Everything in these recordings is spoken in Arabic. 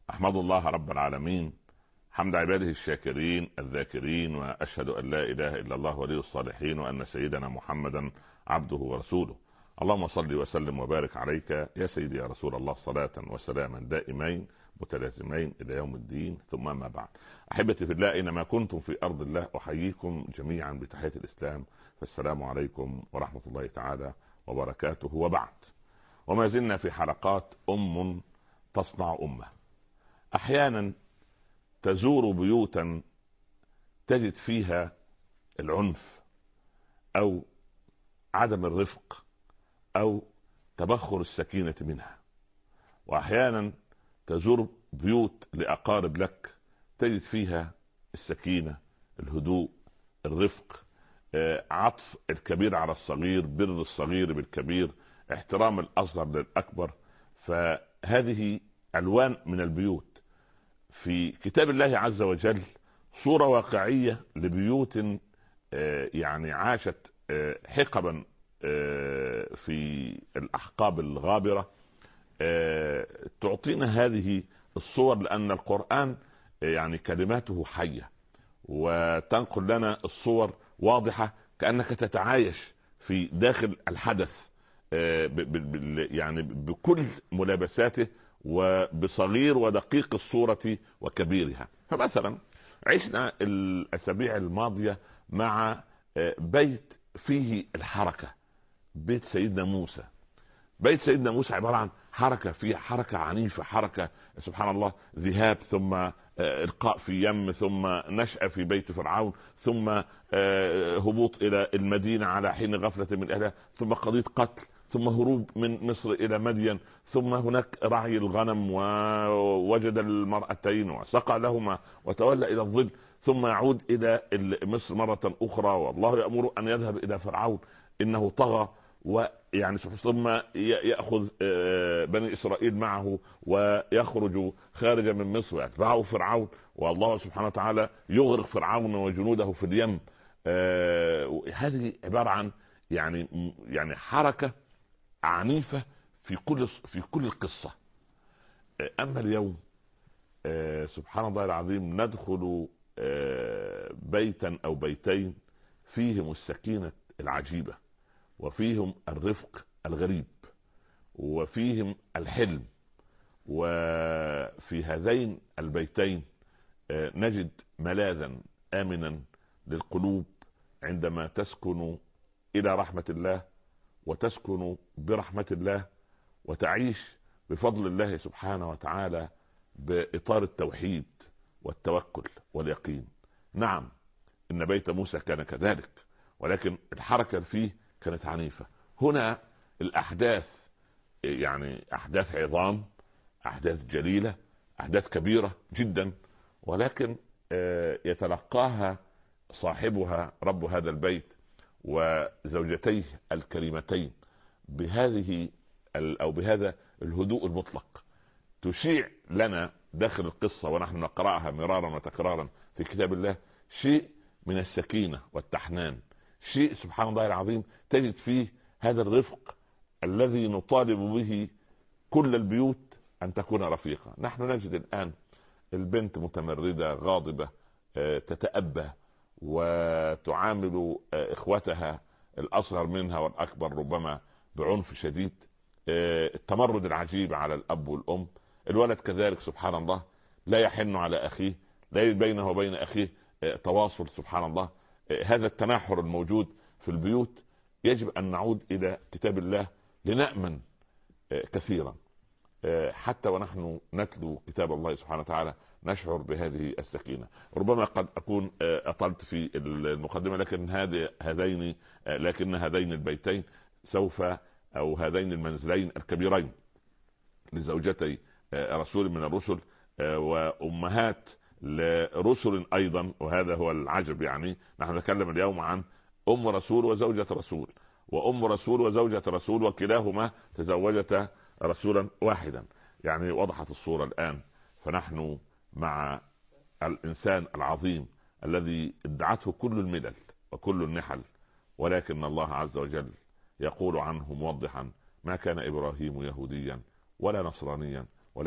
أحمد الله رب العالمين حمد عباده الشاكرين الذاكرين، وأشهد أن لا إله إلا الله ولي الصالحين، وأن سيدنا محمدا عبده ورسوله. اللهم صل وسلم وبارك عليك يا سيدي يا رسول الله، صلاة وسلاما دائمين متلازمين إلى يوم الدين. ثم ما بعد، أحبتي في الله، أينما كنتم في أرض الله أحييكم جميعا بتحية الإسلام، فالسلام عليكم ورحمة الله تعالى وبركاته. وبعد، وما زلنا في حلقات تصنع أمة. أحيانا تزور بيوتا تجد فيها العنف أو عدم الرفق أو تبخر السكينة منها، وأحيانا تزور بيوت لأقارب لك تجد فيها السكينة، الهدوء، الرفق، عطف الكبير على الصغير، بر الصغير بالكبير، احترام الأصغر للأكبر. فهذه ألوان من البيوت. في كتاب الله عز وجل صورة واقعية لبيوت يعني عاشت حقبا في الأحقاب الغابرة، تعطينا هذه الصور، لأن القرآن يعني كلماته حية وتنقل لنا الصور واضحة، كأنك تتعايش في داخل الحدث يعني بكل ملابساته وبصغير ودقيق الصورة وكبيرها. فمثلا عشنا الأسابيع الماضية مع بيت فيه الحركة، بيت سيدنا موسى. بيت سيدنا موسى عبارة عن حركة، فيها حركة عنيفة، حركة سبحان الله، ذهاب ثم إلقاء في يم، ثم نشأة في بيت فرعون، ثم هبوط إلى المدينة على حين غفلة من أهلها، ثم قضية قتل، ثم هروب من مصر إلى مدين، ثم هناك رعي الغنم ووجد المرأتين وسقى لهما وتولى إلى الظل، ثم يعود إلى مصر مرة أخرى، والله يأمر أن يذهب إلى فرعون إنه طغى، ويعني ثم يأخذ بني إسرائيل معه ويخرج خارجا من مصر ويتبعه فرعون، والله سبحانه وتعالى يغرق فرعون وجنوده في اليم. هذه عبارة عن يعني حركة عنيفة في كل القصة. أما اليوم سبحان الله العظيم ندخل بيتا أو بيتين فيهم السكينة العجيبة، وفيهم الرفق الغريب، وفيهم الحلم. وفي هذين البيتين نجد ملاذا آمنا للقلوب عندما تسكن إلى رحمة الله، وتسكن برحمة الله، وتعيش بفضل الله سبحانه وتعالى بإطار التوحيد والتوكل واليقين. نعم، إن بيت موسى كان كذلك، ولكن الحركة فيه كانت عنيفة. هنا الأحداث يعني أحداث عظام، أحداث جليلة، أحداث كبيرة جدا، ولكن يتلقاها صاحبها رب هذا البيت وزوجتيه الكريمتين بهذه أو بهذا الهدوء المطلق. تشيع لنا داخل القصة ونحن نقرأها مرارا وتكرارا في كتاب الله شيء من السكينة والتحنان، شيء سبحان الله العظيم تجد فيه هذا الرفق الذي نطالب به كل البيوت أن تكون رفيقة. نحن نجد الآن البنت متمردة غاضبة، تتأبى وتعامل إخوتها الأصغر منها والأكبر ربما بعنف شديد، التمرد العجيب على الأب والأم. الولد كذلك سبحان الله لا يحن على أخيه، لا يجد بينه وبين أخيه تواصل سبحان الله. هذا التناحر الموجود في البيوت يجب أن نعود إلى كتاب الله لنأمن كثيرا. حتى ونحن نتلو كتاب الله سبحانه وتعالى نشعر بهذه السكينة. ربما قد أكون أطلت في المقدمة، لكن هذين البيتين سوف، أو هذين المنزلين الكبيرين لزوجتي رسول من الرسل وأمهات لرسل أيضا، وهذا هو العجب. يعني نحن نتكلم اليوم عن أم رسول وزوجة رسول، وأم رسول وزوجة رسول، وكلاهما تزوجتا رسولا واحدا. يعني وضحت الصورة الآن. فنحن مع الإنسان العظيم الذي ادعته كل الملل وكل النحل، ولكن الله عز وجل يقول عنه موضحا: ما كان إبراهيم يهوديا ولا نصرانيا ولكن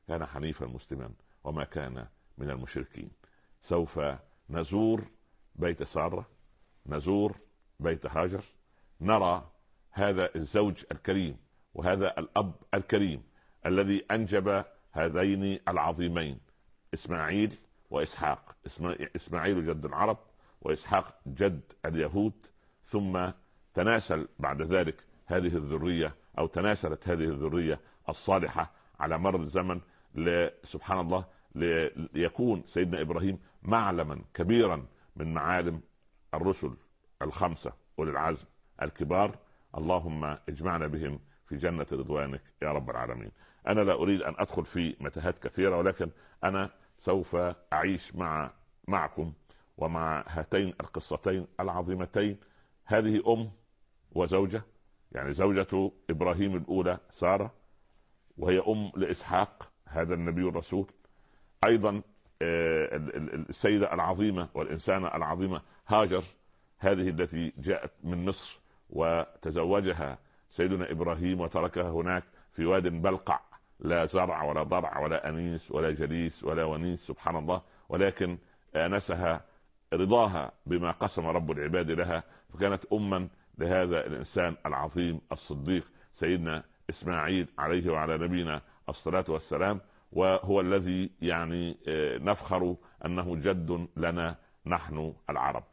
كان حنيفا مسلما وما كان من المشركين. سوف نزور بيت سارة، نزور بيت هاجر، نرى هذا الزوج الكريم وهذا الأب الكريم الذي أنجب هذين العظيمين إسماعيل وإسحاق. إسماعيل جد العرب، وإسحاق جد اليهود. ثم تناسل بعد ذلك هذه الذرية، أو تناسلت هذه الذرية الصالحة على مر الزمن، سبحان الله، ليكون سيدنا إبراهيم معلما كبيرا من معالم الرسل الخمسة أولي العزم الكبار. اللهم اجمعنا بهم في جنة رضوانك يا رب العالمين. أنا لا أريد أن أدخل في متاهات كثيرة، ولكن أنا سوف أعيش معكم ومع هاتين القصتين العظيمتين. هذه أم وزوجة، يعني زوجة إبراهيم الأولى سارة، وهي أم لإسحاق هذا النبي الرسول. أيضا السيدة العظيمة والإنسانة العظيمة هاجر، هذه التي جاءت من مصر وتزوجها سيدنا إبراهيم وتركها هناك في واد بلقع، لا زرع ولا ضرع ولا أنيس ولا جليس ولا ونيس، سبحان الله، ولكن آنسها رضاها بما قسم رب العباد لها، فكانت أما لهذا الإنسان العظيم الصديق سيدنا إسماعيل عليه وعلى نبينا الصلاة والسلام، وهو الذي يعني نفخر أنه جد لنا نحن العرب.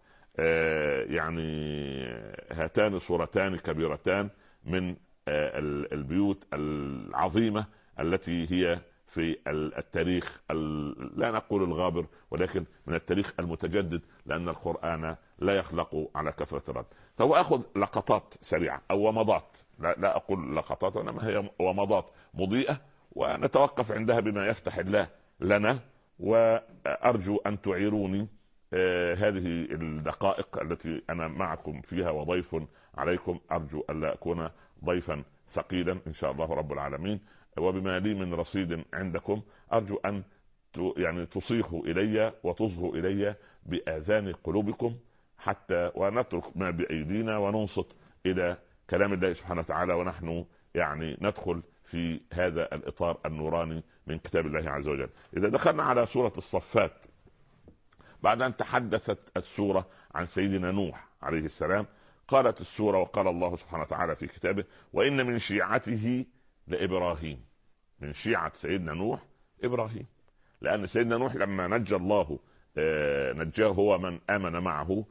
يعني هاتان صورتان كبيرتان من البيوت العظيمة التي هي في التاريخ، لا نقول الغابر، ولكن من التاريخ المتجدد، لأن القرآن لا يخلق على كثرة الرد. فهو أخذ لقطات سريعة أو ومضات، لا أقول لقطات، وإنما هي ومضات مضيئة، ونتوقف عندها بما يفتح الله لنا. وأرجو أن تعيروني هذه الدقائق التي أنا معكم فيها وضيف عليكم. أرجو أن لا أكون ضيفا ثقيلا إن شاء الله رب العالمين، وبما لي من رصيد عندكم أرجو أن يعني تصيحوا إلي وتصغوا إلي بآذان قلوبكم، حتى ونترك ما بأيدينا وننصت إلى كلام الله سبحانه وتعالى، ونحن يعني ندخل في هذا الإطار النوراني من كتاب الله عز وجل. إذا دخلنا على سورة الصفات، بعد أن تحدثت السورة عن سيدنا نوح عليه السلام، قالت السورة وقال الله سبحانه وتعالى في كتابه: وإن من شيعته لإبراهيم. من شيعة سيدنا نوح إبراهيم، لأن سيدنا نوح لما نجى الله نجاه هو من آمن معه،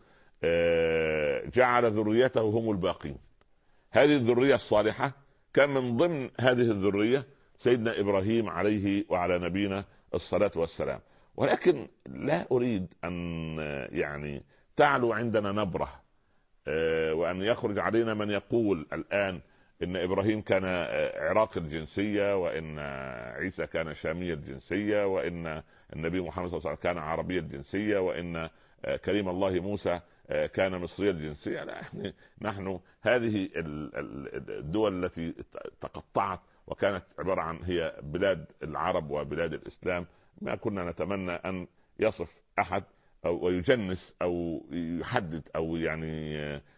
جعل ذريته هم الباقين. هذه الذرية الصالحة كان من ضمن هذه الذرية سيدنا إبراهيم عليه وعلى نبينا الصلاة والسلام. ولكن لا أريد أن يعني تعلو عندنا نبرة، وأن يخرج علينا من يقول الآن إن إبراهيم كان عراقي الجنسية، وإن عيسى كان شامي الجنسية، وإن النبي محمد صلى الله عليه وسلم كان عربي الجنسية، وإن كريم الله موسى كان مصري الجنسية. لا، نحن هذه الدول التي تقطعت وكانت عبارة عن هي بلاد العرب وبلاد الإسلام، ما كنا نتمنى أن يصف أحد أو يجنس أو يحدد أو يعني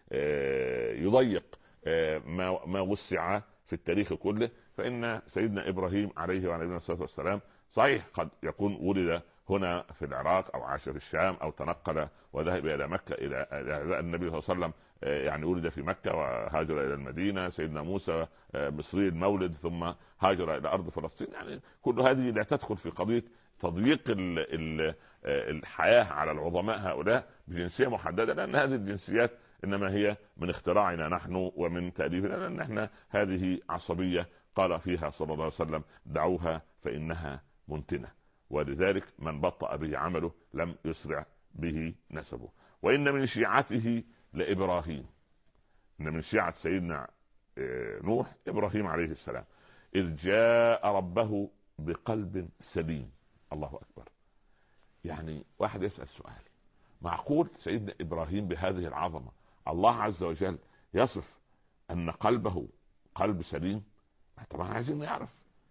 يضيق ما وسع في التاريخ كله. فإن سيدنا إبراهيم عليه وعلى نبينا الصلاة والسلام صحيح قد يكون ولد هنا في العراق أو عاش في الشام أو تنقل وذهب إلى مكة إلى النبي صلى الله عليه وسلم، يعني ولد في مكة وهاجر إلى المدينة. سيدنا موسى مصري المولد ثم هاجر إلى أرض فلسطين. يعني كل هذه لا تدخل في قضية تضييق الحياة على العظماء هؤلاء بجنسية محددة، لأن هذه الجنسيات إنما هي من اختراعنا نحن ومن تأليفنا، لأن احنا هذه عصبية قال فيها صلى الله عليه وسلم: دعوها فإنها منتنة. ولذلك من بطأ به عمله لم يسرع به نسبه. وإن من شيعته لإبراهيم. إن من شيعة سيدنا نوح إبراهيم عليه السلام، إذ جاء ربه بقلب سليم. الله أكبر. يعني واحد يسأل سؤال: معقول سيدنا إبراهيم بهذه العظمة الله عز وجل يصف أن قلبه قلب سليم؟ طبعا عايزين نعرف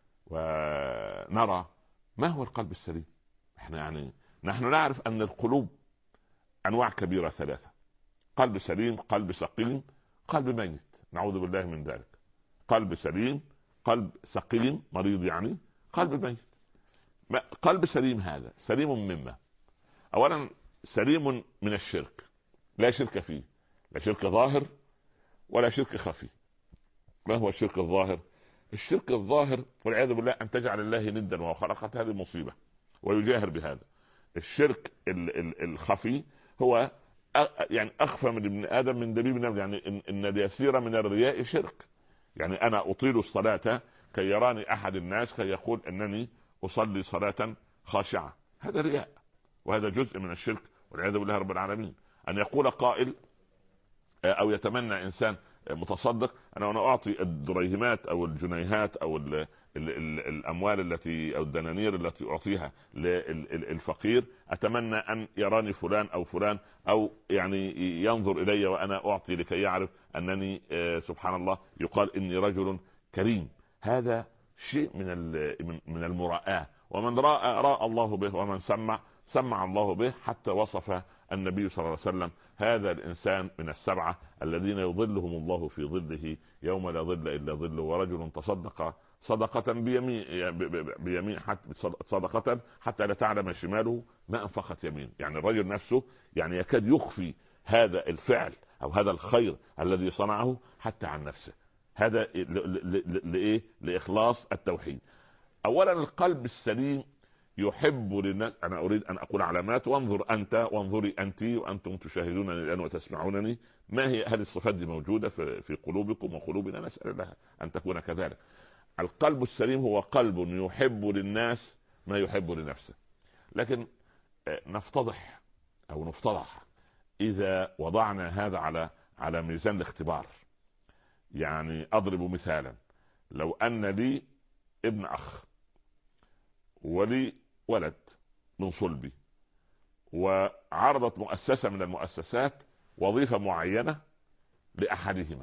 ونرى ما هو القلب السليم. احنا يعني نحن نعرف أن القلوب أنواع كبيرة ثلاثة: قلب سليم، قلب سقيم، قلب ميت، نعوذ بالله من ذلك. قلب سليم، قلب سقيم مريض، يعني قلب ميت. قلب سليم هذا سليم مما؟ اولا سليم من الشرك، لا شرك فيه، لا شرك ظاهر ولا شرك خفي. ما هو الشرك الظاهر؟ الشرك الظاهر والعياذ بالله ان تجعل الله ندا وهو خلقت، هذه مصيبه ويجاهر بهذا. الشرك الخفي هو يعني اخفى من ابن ادم من دبيب النمل، يعني ان اليسير من الرياء شرك. يعني انا اطيل الصلاه كي يراني احد الناس كي يقول انني اصلي صلاه خاشعه، هذا رياء، وهذا جزء من الشرك والعياذ بالله رب العالمين. ان يقول قائل او يتمنى انسان متصدق انا اعطي الدريهمات او الجنيهات او الاموال التي او الدنانير التي اعطيها للفقير، اتمنى ان يراني فلان او فلان، او يعني ينظر الي وانا اعطي لكي يعرف انني سبحان الله يقال اني رجل كريم. هذا شيء من المراءة، ومن راى الله به، ومن سمع الله به، حتى وصف النبي صلى الله عليه وسلم هذا الانسان من السبعه الذين يظلهم الله في ظله يوم لا ظل الا ظله، ورجل تصدق صدقه بيمين حتى لا تعلم شماله ما انفقت يمين. يعني الرجل نفسه يعني يكاد يخفي هذا الفعل او هذا الخير الذي صنعه حتى عن نفسه. هذا لايه؟ لاخلاص التوحيد. اولا القلب السليم يحب للناس. انا اريد ان اقول علامات، وانظر انت وانظري انت وانتم تشاهدونني الان وتسمعونني، ما هي هل الصفات دي موجوده في قلوبكم وقلوبنا؟ نسال الله ان تكون كذلك. القلب السليم هو قلب يحب للناس ما يحب لنفسه. لكن نفتضح او نفتضح اذا وضعنا هذا على ميزان الاختبار. يعني اضرب مثالا، لو ان لي ابن اخ ولي ولد من صلبي، وعرضت مؤسسة من المؤسسات وظيفة معينة لأحدهما،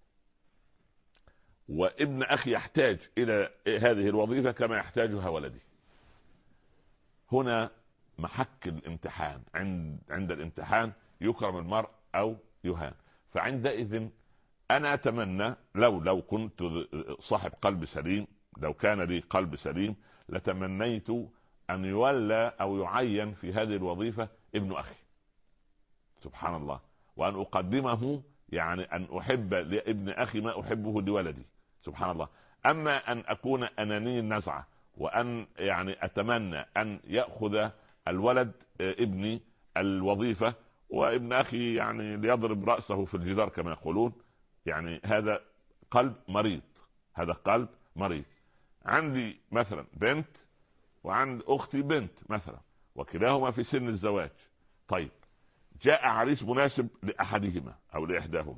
وابن أخي يحتاج إلى هذه الوظيفة كما يحتاجها ولدي، هنا محك الامتحان. عند الامتحان يكرم المرء أو يهان. فعندئذ أنا أتمنى لو كنت صاحب قلب سليم، لو كان لي قلب سليم، لتمنيت أن يولى أو يعين في هذه الوظيفة ابن أخي، سبحان الله، وأن أقدمه، يعني أن أحب لابن أخي ما أحبه لولدي، سبحان الله. أما أن أكون أناني النزعة وأن يعني أتمنى أن يأخذ الولد ابني الوظيفة وابن أخي يعني ليضرب رأسه في الجدار كما يقولون، يعني هذا قلب مريض، هذا قلب مريض. عندي مثلا بنت وعند اختي بنت مثلا، وكلاهما في سن الزواج. طيب جاء عريس مناسب لاحدهما او لاحداهما،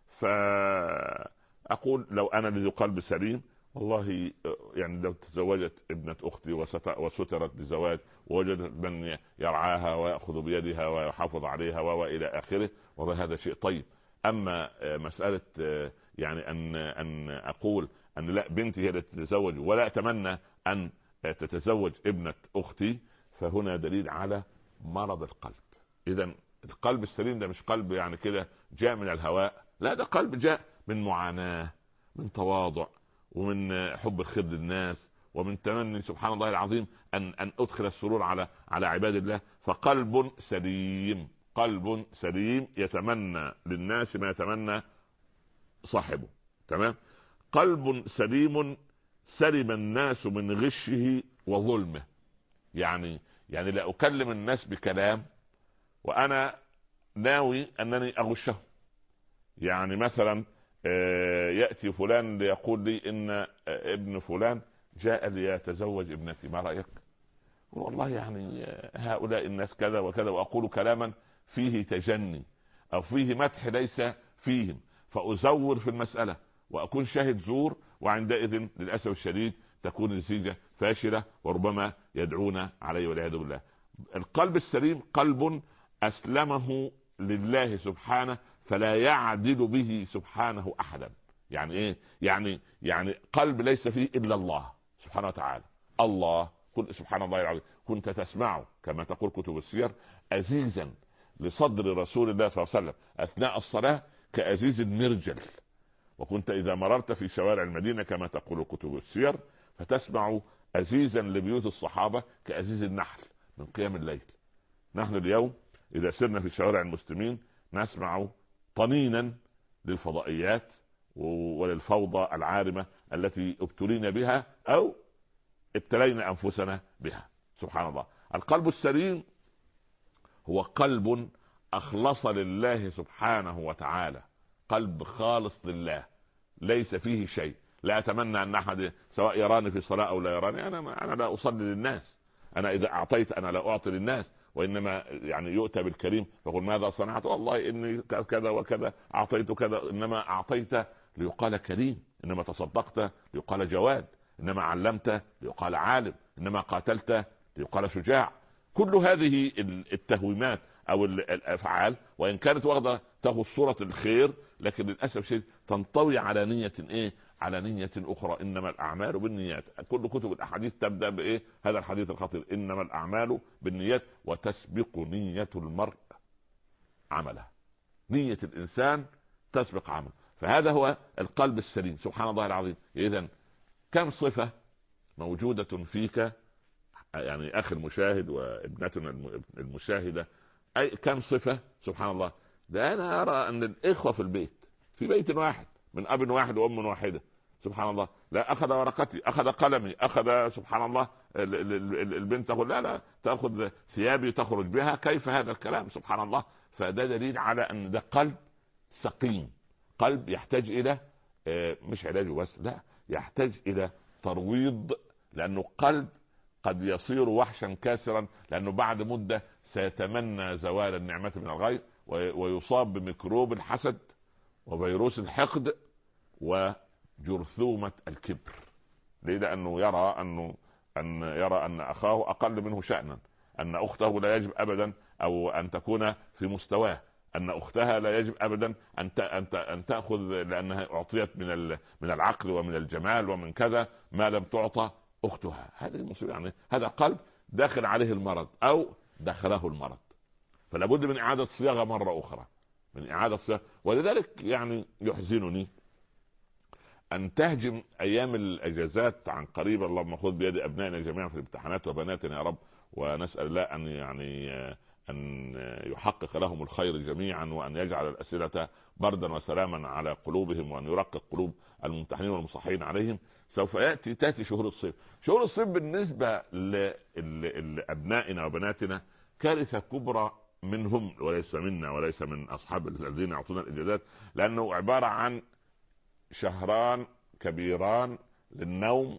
فاقول لو انا لذي قلب سليم والله يعني لو تزوجت ابنة اختي وسترت بزواج ووجدت من يرعاها ويأخذ بيدها ويحافظ عليها والى اخره، والله هذا شيء طيب. اما مسألة يعني ان اقول ان لا بنتي هي التي تتزوج ولا اتمنى ان تتزوج ابنة اختي، فهنا دليل على مرض القلب. اذا القلب السليم ده مش قلب يعني كده جاء من الهواء، لا، ده قلب جاء من معاناة، من تواضع، ومن حب الخير للناس، ومن تمني سبحان الله العظيم ان ادخل السرور على عباد الله. فقلب سليم، قلب سليم يتمنى للناس ما يتمنى صاحبه، تمام. قلب سليم سلم الناس من غشه وظلمه. يعني لا اكلم الناس بكلام وانا ناوي انني اغشهم. يعني مثلا ياتي فلان ليقول لي ان ابن فلان جاء ليتزوج ابنتي، ما رايك؟ والله يعني هؤلاء الناس كذا وكذا، واقول كلاما فيه تجني او فيه مدح ليس فيهم، فازور في المساله واكون شاهد زور، وعندئذ للاسف الشديد تكون الزيجه فاشله وربما يدعون عليه والعياذ بالله. القلب السليم قلب اسلمه لله سبحانه فلا يعدل به سبحانه احدا. يعني ايه؟ يعني قلب ليس فيه الا الله سبحانه وتعالى. الله قل سبحان الله العظيم، كنت تسمع كما تقول كتب السير أزيزا لصدر رسول الله صلى الله عليه وسلم أثناء الصلاة كأزيز المرجل، وكنت إذا مررت في شوارع المدينة كما تقول كتب السير فتسمع أزيزا لبيوت الصحابة كأزيز النحل من قيام الليل. نحن اليوم إذا سرنا في شوارع المسلمين نسمع طنينا للفضائيات وللفوضى العارمة التي ابتلينا بها أو ابتلينا أنفسنا بها. سبحان الله. القلب السليم هو قلب أخلص لله سبحانه وتعالى، قلب خالص لله ليس فيه شيء. لا أتمنى أن أحد سواء يراني في صلاة أو لا يراني، أنا لا أصلي للناس، أنا إذا أعطيت أنا لا أعطي للناس، وإنما يعني يؤتى بالكريم فقل ماذا صنعت، والله إني كذا وكذا أعطيت كذا، إنما أعطيت ليقال كريم، إنما تصدقت ليقال جواد، إنما علمت ليقال عالم، إنما قاتلت ليقال شجاع. كل هذه التهويمات او الافعال وان كانت واخده تاخذ صوره الخير، لكن للاسف شيء تنطوي على نيه ايه؟ على نيه اخرى. انما الاعمال بالنيات. كل كتب الاحاديث تبدا بايه؟ هذا الحديث الخطير: انما الاعمال بالنيات وتسبق نيه المرء عمله. نيه الانسان تسبق عمله. فهذا هو القلب السليم. سبحان الله العظيم. اذا كم صفه موجوده فيك يعني اخي المشاهد وابنتنا المشاهده، اي كم صفه. سبحان الله. ده انا ارى ان الاخوه في البيت، في بيت واحد من اب واحد وام واحده، سبحان الله، لا اخذ ورقتي، اخذ قلمي، اخذ سبحان الله البنت تقول لا تاخذ ثيابي تخرج بها، كيف هذا الكلام؟ سبحان الله. فده دليل على ان ده قلب سقيم، قلب يحتاج الى مش علاجه بس، لا، يحتاج الى ترويض، لانه قلب قد يصير وحشا كاسرا، لانه بعد مده سيتمنى زوال النعمه من الغير ويصاب بميكروب الحسد وفيروس الحقد وجرثومه الكبر. ليه؟ لانه يرى ان اخاه اقل منه شأنا، ان اخته لا يجب ابدا او ان تكون في مستواه، ان اختها لا يجب ابدا ان تاخذ لانها اعطيت من العقل ومن الجمال ومن كذا ما لم تعطى اختها. هذه المصيبه. يعني هذا قلب داخل عليه المرض او دخله المرض، فلا بد من اعاده صياغه مره اخرى، من اعاده صياغه. ولذلك يعني يحزنني ان تهجم ايام الاجازات عن قريب. اللهم خذ بيد ابنائنا جميعا في الامتحانات وبناتنا يا رب، ونسال الله ان يحقق لهم الخير جميعا، وان يجعل الاسئله بردا وسلاما على قلوبهم، وان يرقق قلوب الممتحنين والمصححين عليهم. سوف تاتي شهور الصيف. شهور الصيف بالنسبه لابنائنا وبناتنا كارثه كبرى منهم وليس منا وليس من اصحاب الذين يعطونا الاجازات، لانه عباره عن شهران كبيران للنوم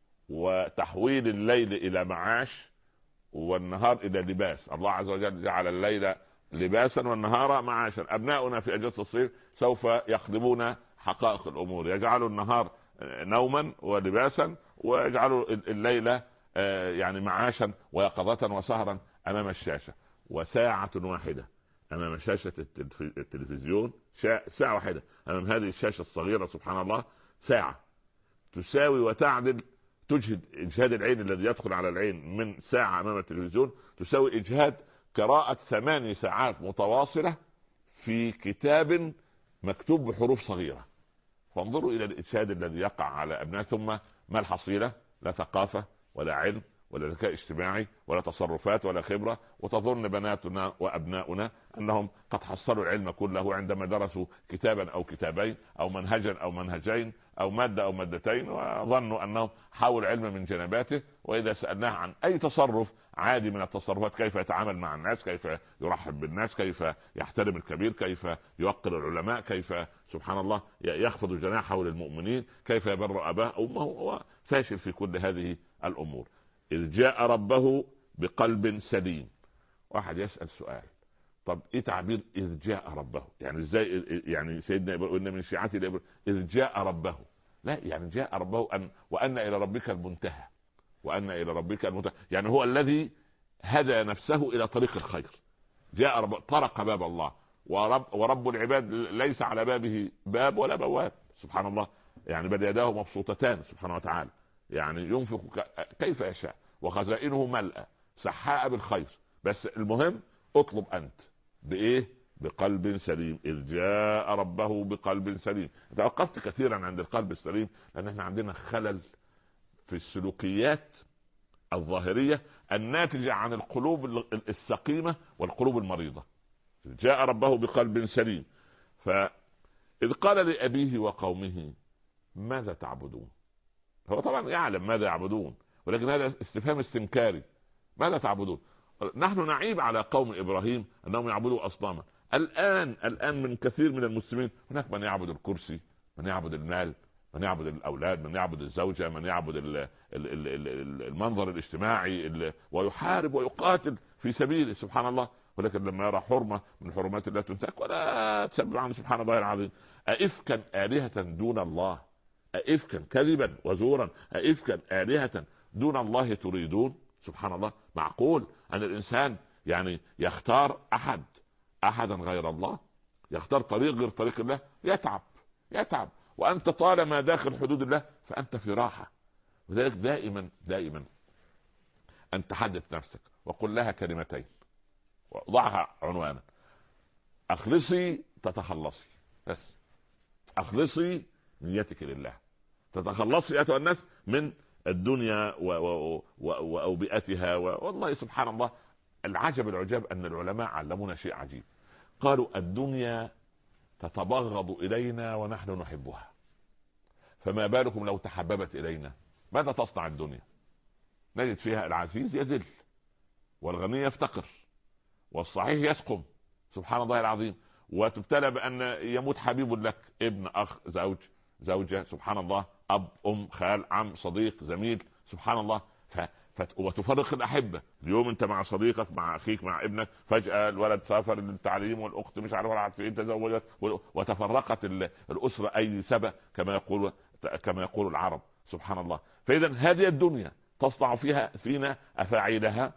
وتحويل الليل الى معاش والنهار الى لباس. الله عز وجل جعل الليل لباسا والنهار معاشا. ابناؤنا في اجازه الصيف سوف يخدمون حقائق الامور، يجعلوا النهار نوما ولباسا ويجعلوا الليل يعني معاشا ويقظة وسهرا امام الشاشه. وساعه واحده امام شاشه التلفزيون، ساعه واحده امام هذه الشاشه الصغيره، سبحان الله، ساعه تساوي وتعدل، تجهد اجهاد العين الذي يدخل على العين من ساعه امام التلفزيون تساوي اجهاد قراءه 8 ساعات متواصله في كتاب مكتوب بحروف صغيره. فانظروا الى الاجهاد الذي يقع على ابناء. ثم ما الحصيله؟ لا ثقافه ولا علم ولا ذكاء اجتماعي ولا تصرفات ولا خبره. وتظن بناتنا وابناؤنا انهم قد حصلوا العلم كله عندما درسوا كتابا او كتابين او منهجا او منهجين او ماده او مادتين، وظنوا انهم حاولوا العلم من جنباته. واذا سالناه عن اي تصرف عادي من التصرفات، كيف يتعامل مع الناس، كيف يرحب بالناس، كيف يحترم الكبير، كيف يوقر العلماء، كيف سبحان الله يخفض جناحه للمؤمنين، كيف يبر اباه امه، هو فاشل في كل هذه الامور. إذ جاء ربه بقلب سليم. واحد يسأل سؤال: طب ايه تعبير إذ جاء ربه؟ يعني ازاي يعني سيدنا إبراهيم إن من شيعته إذ جاء ربه؟ لا، يعني جاء ربه وأن إلى ربك المنتهى، وأن إلى ربك المنتهى، يعني هو الذي هدى نفسه إلى طريق الخير. جاء رب، طرق باب الله، ورب العباد ليس على بابه باب ولا بواب، سبحان الله. يعني بل يداه مبسوطتان سبحانه وتعالى، يعني ينفق كيف يشاء، وخزائنه ملأى سحاء بالخير. بس المهم اطلب انت بايه؟ بقلب سليم. اذ جاء ربه بقلب سليم. توقفت كثيرا عند القلب السليم لان احنا عندنا خلل في السلوكيات الظاهرية الناتجة عن القلوب السقيمة والقلوب المريضة. جاء ربه بقلب سليم، فإذ قال لأبيه وقومه ماذا تعبدون. هو طبعا يعلم ماذا يعبدون، ولكن هذا استفهام استنكاري. ماذا تعبدون؟ نحن نعيب على قوم إبراهيم أنهم يعبدوا أصناما. الآن من كثير من المسلمين هناك من يعبد الكرسي، من يعبد المال، من يعبد الأولاد، من يعبد الزوجة، من يعبد المنظر الاجتماعي، ويحارب ويقاتل في سبيله سبحان الله. ولكن لما يرى حرمة من حرمات الله تنتهك ولا تسبب عنه سبحان الله العظيم. أئفكا آلهة دون الله، أئفكا كذبا وزورا، أئفكا آلهة دون الله تريدون. سبحان الله. معقول أن الإنسان يعني يختار أحدا غير الله، يختار طريق غير طريق الله، يتعب. وأنت طالما داخل حدود الله فأنت في راحة. وذلك دائما أن تحدث نفسك وقل لها كلمتين وضعها عنوانا: أخلصي تتخلصي. بس أخلصي نيتك لله، تتخلصي أيها الناس من الدنيا وأوبئتها. والله سبحان الله العجب أن العلماء علمونا شيء عجيب. قالوا الدنيا تتبغض إلينا ونحن نحبها، فما بالكم لو تحببت إلينا؟ ماذا تصنع الدنيا؟ نجد فيها العزيز يذل، والغني يفتقر، والصحيح يسقم سبحان الله العظيم، وتبتلى بأن يموت حبيب لك، ابن، أخ، زوجة سبحان الله، أب، أم، خال، عم، صديق، زميل سبحان الله. وتفرق الأحبة. اليوم أنت مع صديقك، مع أخيك، مع ابنك، فجأة الولد سافر للتعليم، والأخت مش عارف ولعت في إيه، تزوجت، وتفرقت الأسرة أي سبب كما يقول العرب سبحان الله. فإذا هذه الدنيا تصنع فينا أفاعيلها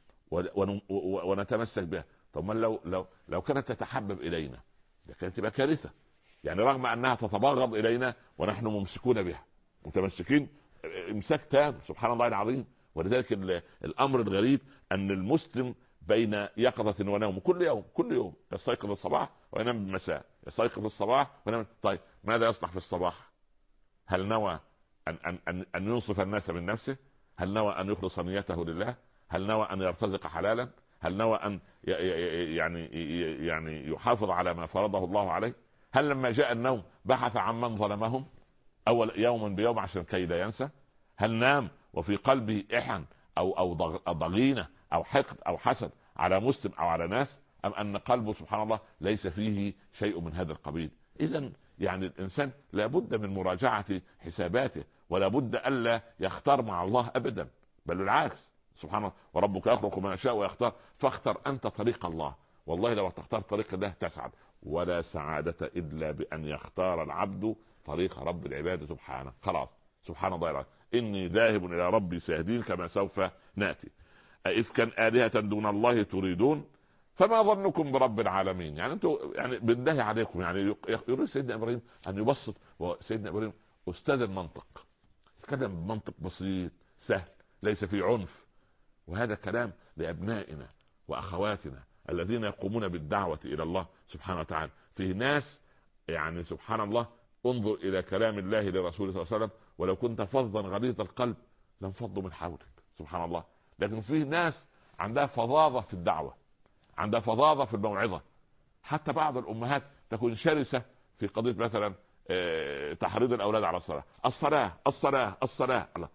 ونتمسك بها. طب ما لو كانت تتحبب إلينا كانت تبقى كارثة. يعني رغم أنها تتبغض إلينا ونحن ممسكون بها، متمسكين امساك تام سبحان الله العظيم. ولذلك الامر الغريب ان المسلم بين يقظة ونوم كل يوم يستيقظ الصباح وينام بالمساء، يستيقظ الصباح وينام. طيب ماذا يصنع في الصباح؟ هل نوى أن ينصف الناس من نفسه؟ هل نوى أن يخلص نيته لله؟ هل نوى أن يرتزق حلالا؟ هل نوى أن يعني يحافظ على ما فرضه الله عليه؟ هل لما جاء النوم بحث عن من ظلمهم أول يوم بيوم عشان كي لا ينسى؟ هل نام وفي قلبه إحن أو ضغينة أو حقد أو حسد على مسلم أو على ناس؟ أم أن قلبه سبحان الله ليس فيه شيء من هذا القبيل؟ إذن يعني الإنسان لابد من مراجعة حساباته، ولا بد ألا يختار مع الله أبدا، بل بالعكس سبحان الله. وربك يخلق ما يشاء ويختار، فاختر أنت طريق الله. والله لو تختار طريق الله تسعد، ولا سعادة إلا بأن يختار العبد طريق رب العباد سبحانه. خلاص سبحان الله العظيم. إني ذاهب إلى ربي سيهدين كما سوف نأتي. أئفكا آلهة دون الله تريدون فما ظنكم برب العالمين. يعني انتوا يعني بالله عليكم، يعني يريد سيدنا ابراهيم ان يبسط. وسيدنا ابراهيم استاذ المنطق، يتكلم بمنطق بسيط سهل ليس فيه عنف. وهذا كلام لابنائنا واخواتنا الذين يقومون بالدعوة الى الله سبحانه وتعالى. فيه ناس يعني سبحان الله انظر الى كلام الله لرسوله صلى الله عليه وسلم: ولو كنت فظا غليظ القلب لانفضوا من حولك سبحان الله. لكن فيه ناس عندها فظاظة في الدعوة، عندها فظاظة في الموعظة. حتى بعض الأمهات تكون شرسة في قضية مثلا تحريض الأولاد على الصلاة. الله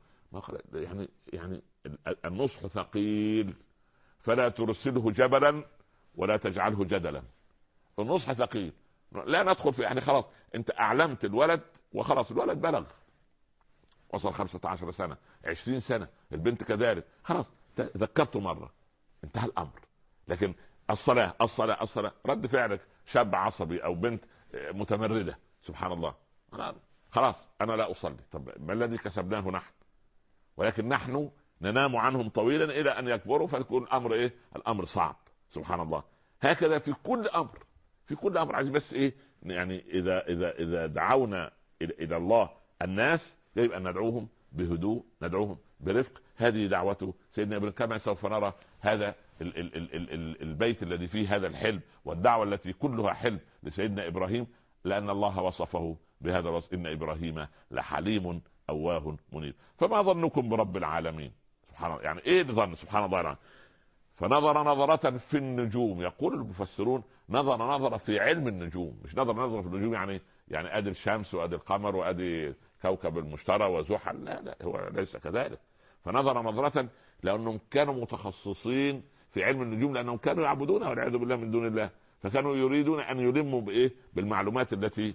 يعني النصح ثقيل، فلا ترسله جبلا ولا تجعله جدلا. النصح ثقيل، لا ندخل في يعني خلاص انت اعلمت الولد وخلاص، الولد بلغ وصل 15 سنة 20 سنة، البنت كذلك، خلاص ذكرته مرة انتهى الأمر. لكن الصلاة رد فعلك شاب عصبي او بنت متمردة سبحان الله، خلاص انا لا اصلي. طب ما الذي كسبناه نحن؟ ولكن نحن ننام عنهم طويلا الى ان يكبروا فيكون الامر ايه؟ الامر صعب سبحان الله. هكذا في كل امر عايز بس ايه يعني اذا دعونا الى الله الناس يجب ان ندعوهم بهدوء، ندعوهم برفق. هذه دعوته سيدنا ابراهيم كما سوف نرى. هذا البيت الذي فيه هذا الحلم والدعوة التي كلها حلم لسيدنا إبراهيم، لأن الله وصفه بهذا الوصف: إن إبراهيم لحليم أواه منيب. فما ظنكم برب العالمين؟ سبحان الله، يعني ايه ظن؟ سبحان الله العظيم. فنظر نظرة في النجوم. يقول المفسرون نظر نظرة في علم النجوم، مش نظر نظرة في النجوم يعني ادي الشمس وادي القمر وادي كوكب المشتري وزحل، لا هو ليس كذلك. فنظر نظرة لانهم كانوا متخصصين في علم النجوم، لانهم كانوا يعبدونها والعياذ بالله من دون الله، فكانوا يريدون ان يلموا بايه؟ بالمعلومات التي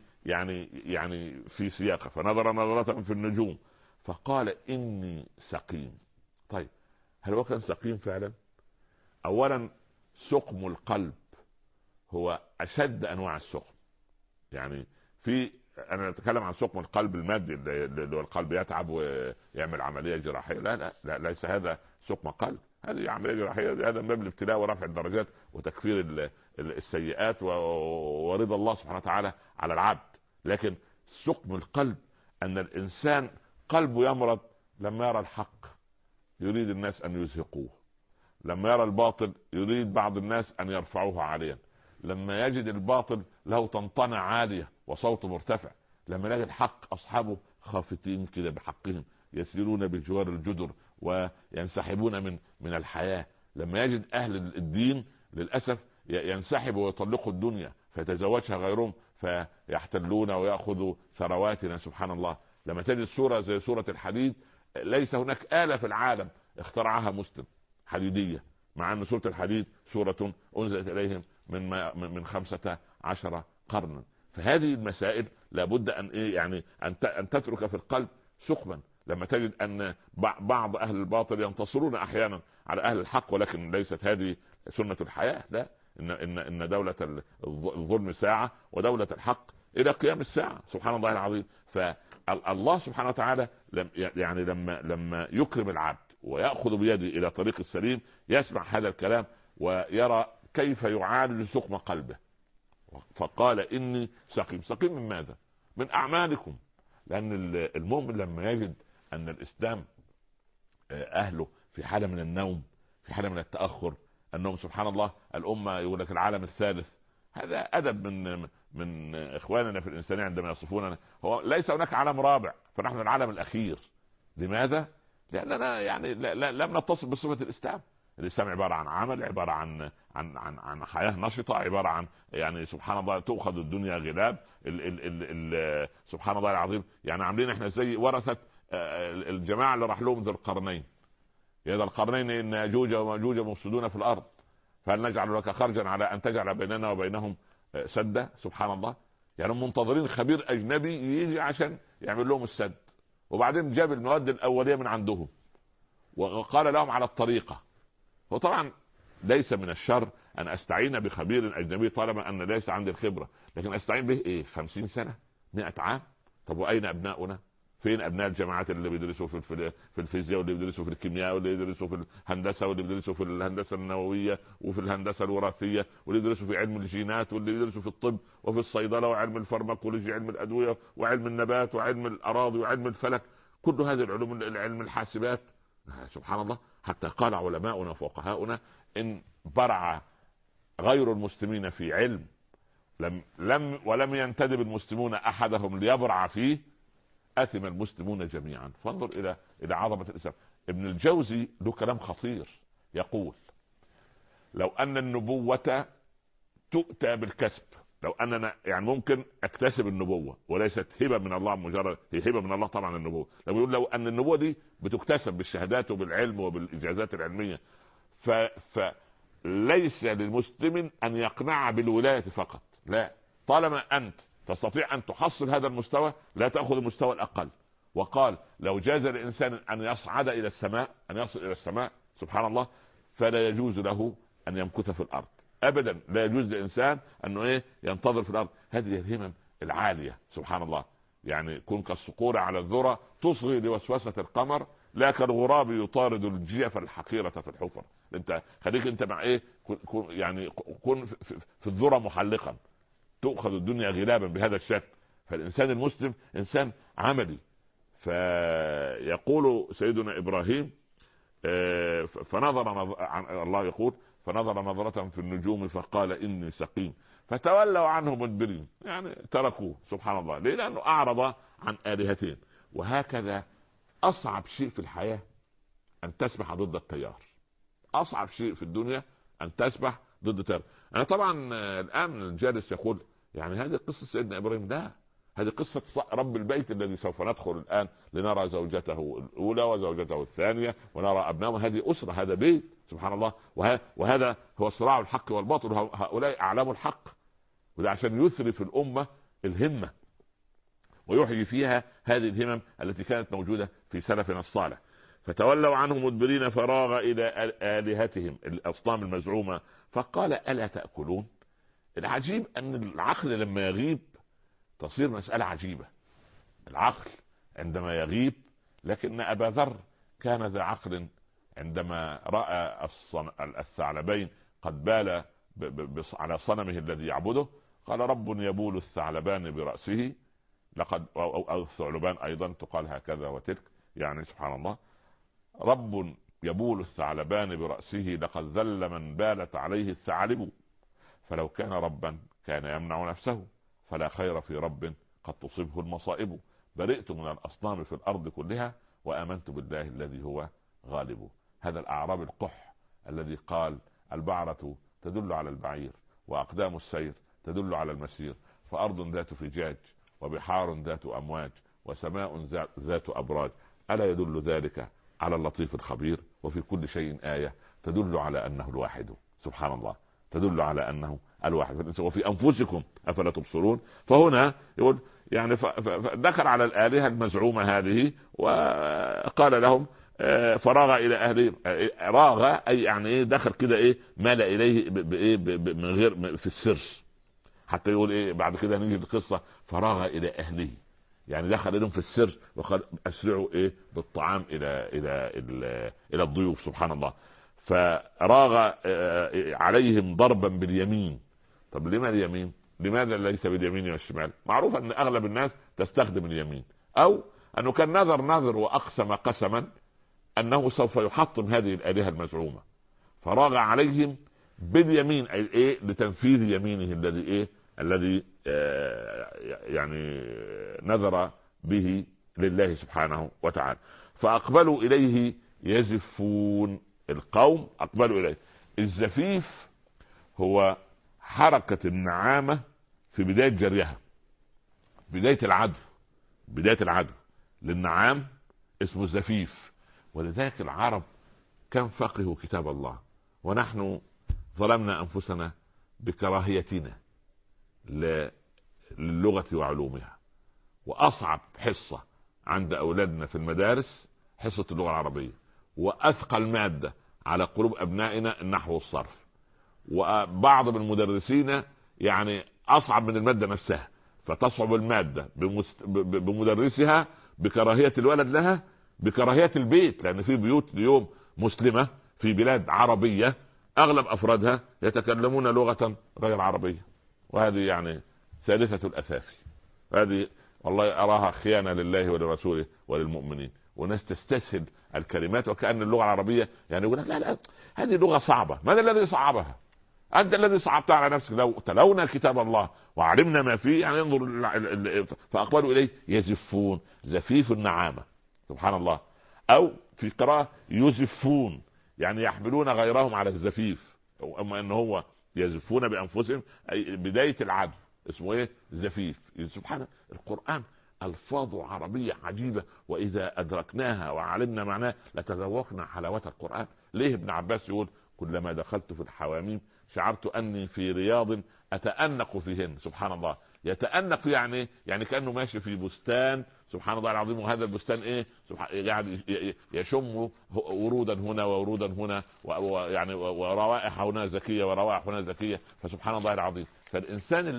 يعني في سياقها. فنظر نظرة في النجوم فقال اني سقيم. طيب هل هو كان سقيم فعلا؟ اولا سقم القلب هو اشد انواع السقم. يعني انا اتكلم عن سقم القلب المادي اللي هو القلب يتعب ويعمل عمليه جراحيه، لا ليس هذا سقم قلب. هذه عمليه جراحيه، هذا من باب الابتلاء ورفع الدرجات وتكفير السيئات ورضا الله سبحانه وتعالى على العبد. لكن سقم القلب ان الانسان قلبه يمرض لما يرى الحق يريد الناس ان يزهقوه، لما يرى الباطل يريد بعض الناس ان يرفعوه عاليا، لما يجد الباطل له طنطنة عالية وصوته مرتفع، لما يجد الحق اصحابه خافتين كده بحقهم يسيرون بجوار الجدر وينسحبون من الحياة، لما يجد اهل الدين للاسف ينسحبوا ويطلقوا الدنيا فيتزوجها غيرهم فيحتلون ويأخذوا ثرواتنا. سبحان الله. لما تجد سورة زي سورة الحديد، ليس هناك آلة في العالم اخترعها مسلم حديدية، مع أن سورة الحديد سورة أنزلت إليهم من 15 قرنا. فهذه المسائل لابد أن يعني أن تترك في القلب سقما. لما تجد أن بعض أهل الباطل ينتصرون أحيانا على أهل الحق، ولكن ليست هذه سنة الحياة. لا، إن دولة الظلم ساعة ودولة الحق إلى قيام الساعة. سبحان الله العظيم. فالله سبحانه وتعالى يعني لما يكرم العبد ويأخذ بيده إلى طريق السليم يسمع هذا الكلام ويرى كيف يعالج سقم قلبه. فقال إني سقيم. سقيم من ماذا؟ من أعمالكم. لأن المؤمن لما يجد أن الإسلام أهله في حالة من النوم، في حالة من التأخر، أنهم سبحان الله الأمة يقول لك العالم الثالث، هذا أدب من إخواننا في الإنسانية عندما يصفوننا. هو ليس هناك عالم رابع، فنحن العالم الأخير. لماذا؟ لأننا يعني لم نتصف بصفة الإسلام. الإسلام عبارة عن عمل، عبارة عن حياة نشطة، عبارة عن يعني سبحان الله تؤخذ الدنيا غلاب. سبحان الله العظيم. يعني عاملين احنا زي ورثة الجماعة اللي راح لهم ذي القرنين. يا ذا القرنين إن يأجوج ومأجوج مفسدون في الأرض فهل نجعل لك خرجا على أن تجعل بيننا وبينهم سدا. سبحان الله. يعني منتظرين خبير أجنبي يجي عشان يعمل لهم السد، وبعدين جاب المواد الأولية من عندهم وقال لهم على الطريقة. وطبعا ليس من الشر أن أستعين بخبير أجنبي طالما أن ليس عندي الخبرة، لكن أستعين به إيه؟ 50 سنة 100 عام؟ طب وأين أبناؤنا؟ فين أبناء الجامعات اللي بيدرسوا في الفيزياء، واللي بيدرسوا في الكيمياء، واللي بيدرسوا في الهندسة، واللي بيدرسوا في الهندسة النووية وفي الهندسة الوراثية، واللي بيدرسوا في علم الجينات، واللي بيدرسوا في الطب وفي الصيدلة وعلم الفارماكولوجي، علم الأدوية وعلم النبات وعلم الأراضي وعلم الفلك، كل هذه العلوم، علم الحاسبات. سبحان الله. حتى قال علماؤنا وفقهاؤنا إن برع غير المسلمين في علم ولم ينتدب المسلمون أحدهم ليبرع فيه أثم المسلمون جميعا. فانظر إلى عظمة الإسلام. ابن الجوزي له كلام خطير، يقول لو أن النبوة تؤتى بالكسب، لو أننا يعني ممكن أكتسب النبوة وليست هبة من الله، مجرد هي هبة من الله طبعا النبوة، لو أن النبوة دي بتكتسب بالشهادات وبالعلم وبالإجازات العلمية، فليس للمسلم أن يقنع بالولاية فقط، لا، طالما أنت تستطيع أن تحصل هذا المستوى لا تأخذ المستوى الأقل. وقال لو جاز لإنسان أن يصعد إلى السماء، أن يصل إلى السماء، سبحان الله، فلا يجوز له أن يمكث في الأرض أبدا. لا يجوز لإنسان أنه ينتظر في الأرض. هذه الهمم العالية سبحان الله. يعني كن كالصقور على الذرة تصغي لوسوسة القمر، لا كالغراب يطارد الجيف الحقيرة في الحفر. انت خليك انت مع يعني كن في الذرة محلقا، تؤخذ الدنيا غلابا بهذا الشكل. فالإنسان المسلم إنسان عملي. فيقول سيدنا إبراهيم الله يقول فنظر نظرة في النجوم فقال إني سقيم فتولوا عنه مدبرين، يعني تركوه. سبحان الله. ليه؟ لأنه أعرض عن آلهتين. وهكذا أصعب شيء في الحياة أن تسبح ضد التيار. أصعب شيء في الدنيا أن تسبح ضد التيار. أنا طبعا الآن الجالس يقول يعني هذه قصة سيدنا إبراهيم، لا، هذه قصة رب البيت الذي سوف ندخل الآن لنرى زوجته الأولى وزوجته الثانية ونرى أبنائه. هذه أسرة، هذا بيت، سبحان الله. وهذا هو صراع الحق والباطل، هؤلاء أعلام الحق، وده عشان يثري في الأمة الهمة ويحيي فيها هذه الهمم التي كانت موجودة في سلفنا الصالح. فتولوا عنه مدبرين فراغ إلى آلهتهم الأصنام المزعومة فقال ألا تأكلون. العجيب أن العقل لما يغيب تصير مسألة عجيبة. العقل عندما يغيب، لكن أبا ذر كان ذا عقل عندما رأى الثعلبين قد بال على صنمه الذي يعبده قال رب يبول الثعلبان برأسه لقد أو الثعلبان أيضا تقال هكذا وتلك، يعني سبحان الله، رب يبول الثعلبان برأسه لقد ذل من بالت عليه الثعالب، فلو كان ربا كان يمنع نفسه، فلا خير في رب قد تصبه المصائب، برئت من الأصنام في الأرض كلها وآمنت بالله الذي هو غالب. هذا الأعراب القح الذي قال البعرة تدل على البعير وأقدام السير تدل على المسير، فأرض ذات فجاج وبحار ذات أمواج وسماء ذات أبراج، ألا يدل ذلك على اللطيف الخبير؟ وفي كل شيء آية تدل على أنه الواحد، سبحان الله، تدل على أنه الواحد، وفي أنفسكم أفلا تبصرون. فهنا يقول يعني فذكر على الآلهة المزعومة هذه وقال لهم فراغ إلى أهلهم. راغ أي يعني إيه؟ دخل كده إيه؟ مال إليه من غير في السر، حتى يقول إيه بعد كده نيجي القصة فراغ إلى أهله، يعني دخل لهم في السر وقال أسرعوا إيه بالطعام إلى الضيوف، سبحان الله. فراغ عليهم ضربا باليمين. طب لما اليمين؟ لماذا ليس باليمين والشمال؟ معروف أن أغلب الناس تستخدم اليمين، أو أنه كان نذر وأقسم قسما أنه سوف يحطم هذه الآلهة المزعومة، فراغ عليهم باليمين أي إيه؟ لتنفيذ يمينه الذي إيه؟ الذي يعني نذر به لله سبحانه وتعالى. فأقبلوا إليه يزفون، القوم أقبلوا إليه. الزفيف هو حركة النعامة في بداية جريها، بداية العدو للنعام اسمه الزفيف. ولذلك العرب كان فقهوا كتاب الله، ونحن ظلمنا أنفسنا بكراهيتنا للغة وعلومها. وأصعب حصة عند أولادنا في المدارس حصة اللغة العربية، وأثقل مادة على قلوب أبنائنا النحو والصرف. وبعض من المدرسين يعني أصعب من المادة نفسها، فتصعب المادة بمدرسها بكراهية الولد لها، بكراهية البيت، لأن في بيوت اليوم مسلمة في بلاد عربية أغلب أفرادها يتكلمون لغة غير عربية، وهذه يعني ثالثة الأثافي. هذه والله أراها خيانة لله ولرسوله وللمؤمنين. وناس تستسهل الكلمات وكأن اللغة العربية يعني يقول لا هذه لغة صعبة. من الذي صعبها؟ أنت الذي صعبتها على نفسك. لو تلونا كتاب الله وعلمنا ما فيه يعني انظر. فأقبلوا إليه يزفون، زفيف النعامة، سبحان الله. أو في قراءة يزفون، يعني يحملون غيرهم على الزفيف. أما أنه هو يزفون بأنفسهم أي بداية العدو اسمه إيه؟ زفيف. سبحان القرآن ألفاظ عربية عجيبة، وإذا أدركناها وعلمنا معناها لتذوقنا حلاوة القرآن. ليه ابن عباس يقول كلما دخلت في الحواميم شعرت أني في رياض أتأنق فيهن. سبحان الله، يتأنق يعني كأنه ماشي في بستان، سبحان الله العظيم. وهذا البستان إيه؟ يعني يشم ورودا هنا وورودا هنا، ويعني وروائح هنا زكية وروائح هنا زكية، فسبحان الله العظيم. فالإنسان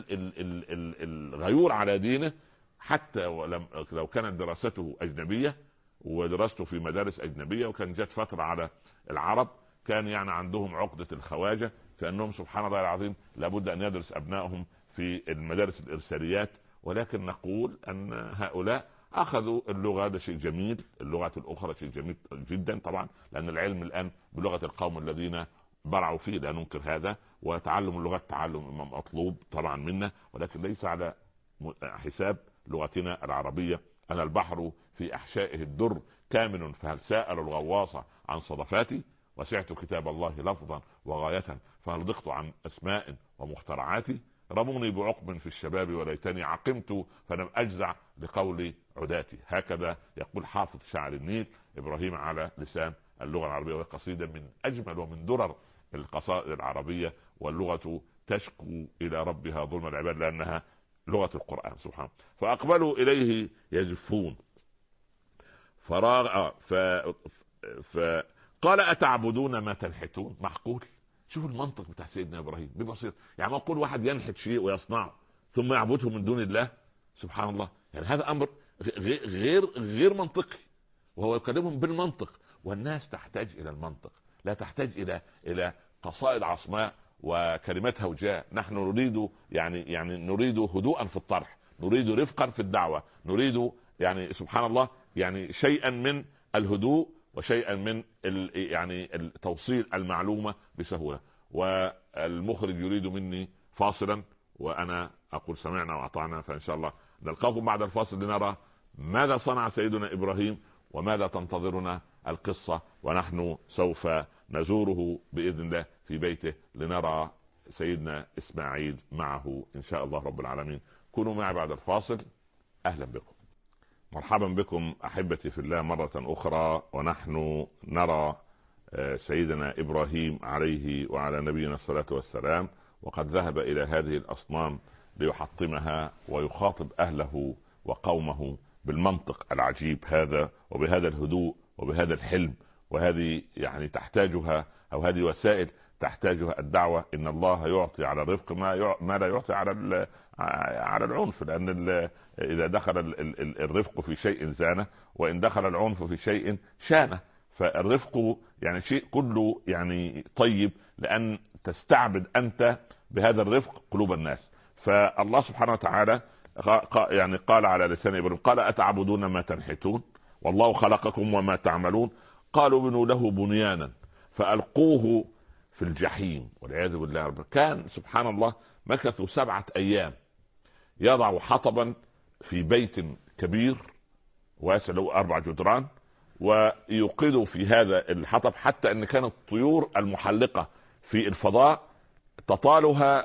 الغيور على دينه حتى لو كانت دراسته أجنبية ودراسته في مدارس أجنبية، وكان جت فترة على العرب كان يعني عندهم عقدة الخواجة فإنهم سبحان الله العظيم لابد أن يدرس أبنائهم في المدارس الإرساليات. ولكن نقول أن هؤلاء أخذوا اللغة، هذا شيء جميل، اللغة الأخرى شيء جميل جدا طبعا، لأن العلم الآن بلغة القوم الذين برعوا فيه، لا ننكر هذا. وتعلم اللغات تعلم مطلوب طبعا منا، ولكن ليس على حساب لغتنا العربية أنا البحر في أحشائه الدر كامن، فهل سائل الغواص عن صدفاتي؟ وسعت كتاب الله لفظا وغاية، فهل ضقت عن أسماء ومخترعاتي؟ رموني بعقب في الشباب وليتني عقمت، فلم أجزع لقول عداتي. هكذا يقول حافظ شاعر النيل إبراهيم على لسان اللغة العربية، وهي قصيدة من أجمل ومن درر القصائد العربية. واللغة تشكو إلى ربها ظلم العباد لأنها لغة القرآن سبحانه. فأقبلوا إليه يزفون فراغ فقال أتعبدون ما تنحتون؟ معقول؟ شوف المنطق بتاع سيدنا إبراهيم ببسيط. يعني ما أقول واحد ينحت شيء ويصنعه ثم يعبده من دون الله، سبحان الله. يعني هذا أمر غير منطقي، وهو يكلمهم بالمنطق. والناس تحتاج إلى المنطق، لا تحتاج إلى قصائد عصماء وكلمات هوجاء. نحن نريد يعني نريد هدوءا في الطرح، نريد رفقا في الدعوة، نريد يعني سبحان الله يعني شيئا من الهدوء وشيئا من يعني توصيل المعلومة بسهولة. والمخرج يريد مني فاصلا، وأنا أقول سمعنا وأطعنا، فإن شاء الله نلقاكم بعد الفاصل لنرى ماذا صنع سيدنا إبراهيم وماذا تنتظرنا القصة. ونحن سوف نزوره بإذن الله في بيته لنرى سيدنا إسماعيل معه إن شاء الله رب العالمين. كونوا معي بعد الفاصل. أهلا بكم، مرحبا بكم أحبتي في الله مرة أخرى. ونحن نرى سيدنا إبراهيم عليه وعلى نبينا الصلاة والسلام، وقد ذهب إلى هذه الأصنام ليحطمها ويخاطب أهله وقومه بالمنطق العجيب هذا، وبهذا الهدوء وبهذا الحلم. وهذه يعني تحتاجها، أو هذه وسائل تحتاجها الدعوة. إن الله يعطي على الرفق ما لا يعطي على العنف، لأن إذا دخل الرفق في شيء زانه، وإن دخل العنف في شيء شانه. فالرفق يعني شيء كله يعني طيب، لأن تستعبد أنت بهذا الرفق قلوب الناس. فالله سبحانه وتعالى يعني قال على لسان إبراهيم قال أتعبدون ما تنحتون والله خلقكم وما تعملون. قالوا بنوا له بنيانا فألقوه في الجحيم والعياذ بالله. كان سبحان الله مكثوا 7 أيام يضع حطبا في بيت كبير واسع له 4 جدران، ويوقدوا في هذا الحطب حتى ان كانت الطيور المحلقة في الفضاء تطالها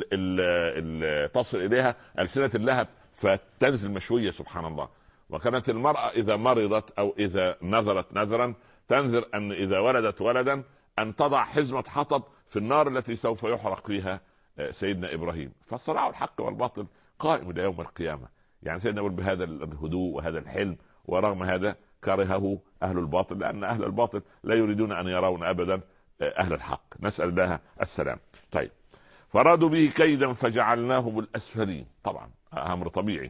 تصل اليها ألسنة اللهب فتنزل مشوية سبحان الله. وكانت المرأة اذا مرضت او اذا نذرت نذرا تنذر ان اذا ولدت ولدا ان تضع حزمة حطب في النار التي سوف يحرق فيها سيدنا ابراهيم. فالصراع الحق والباطل قائم الى يوم القيامة. يعني سيدنا يقول بهذا الهدوء وهذا الحلم، ورغم هذا كرهه اهل الباطل، لان اهل الباطل لا يريدون ان يرون ابدا اهل الحق. نسأل الله السلام. طيب، فرادوا به كيدا فجعلناهم الاسفلين، طبعا امر طبيعي.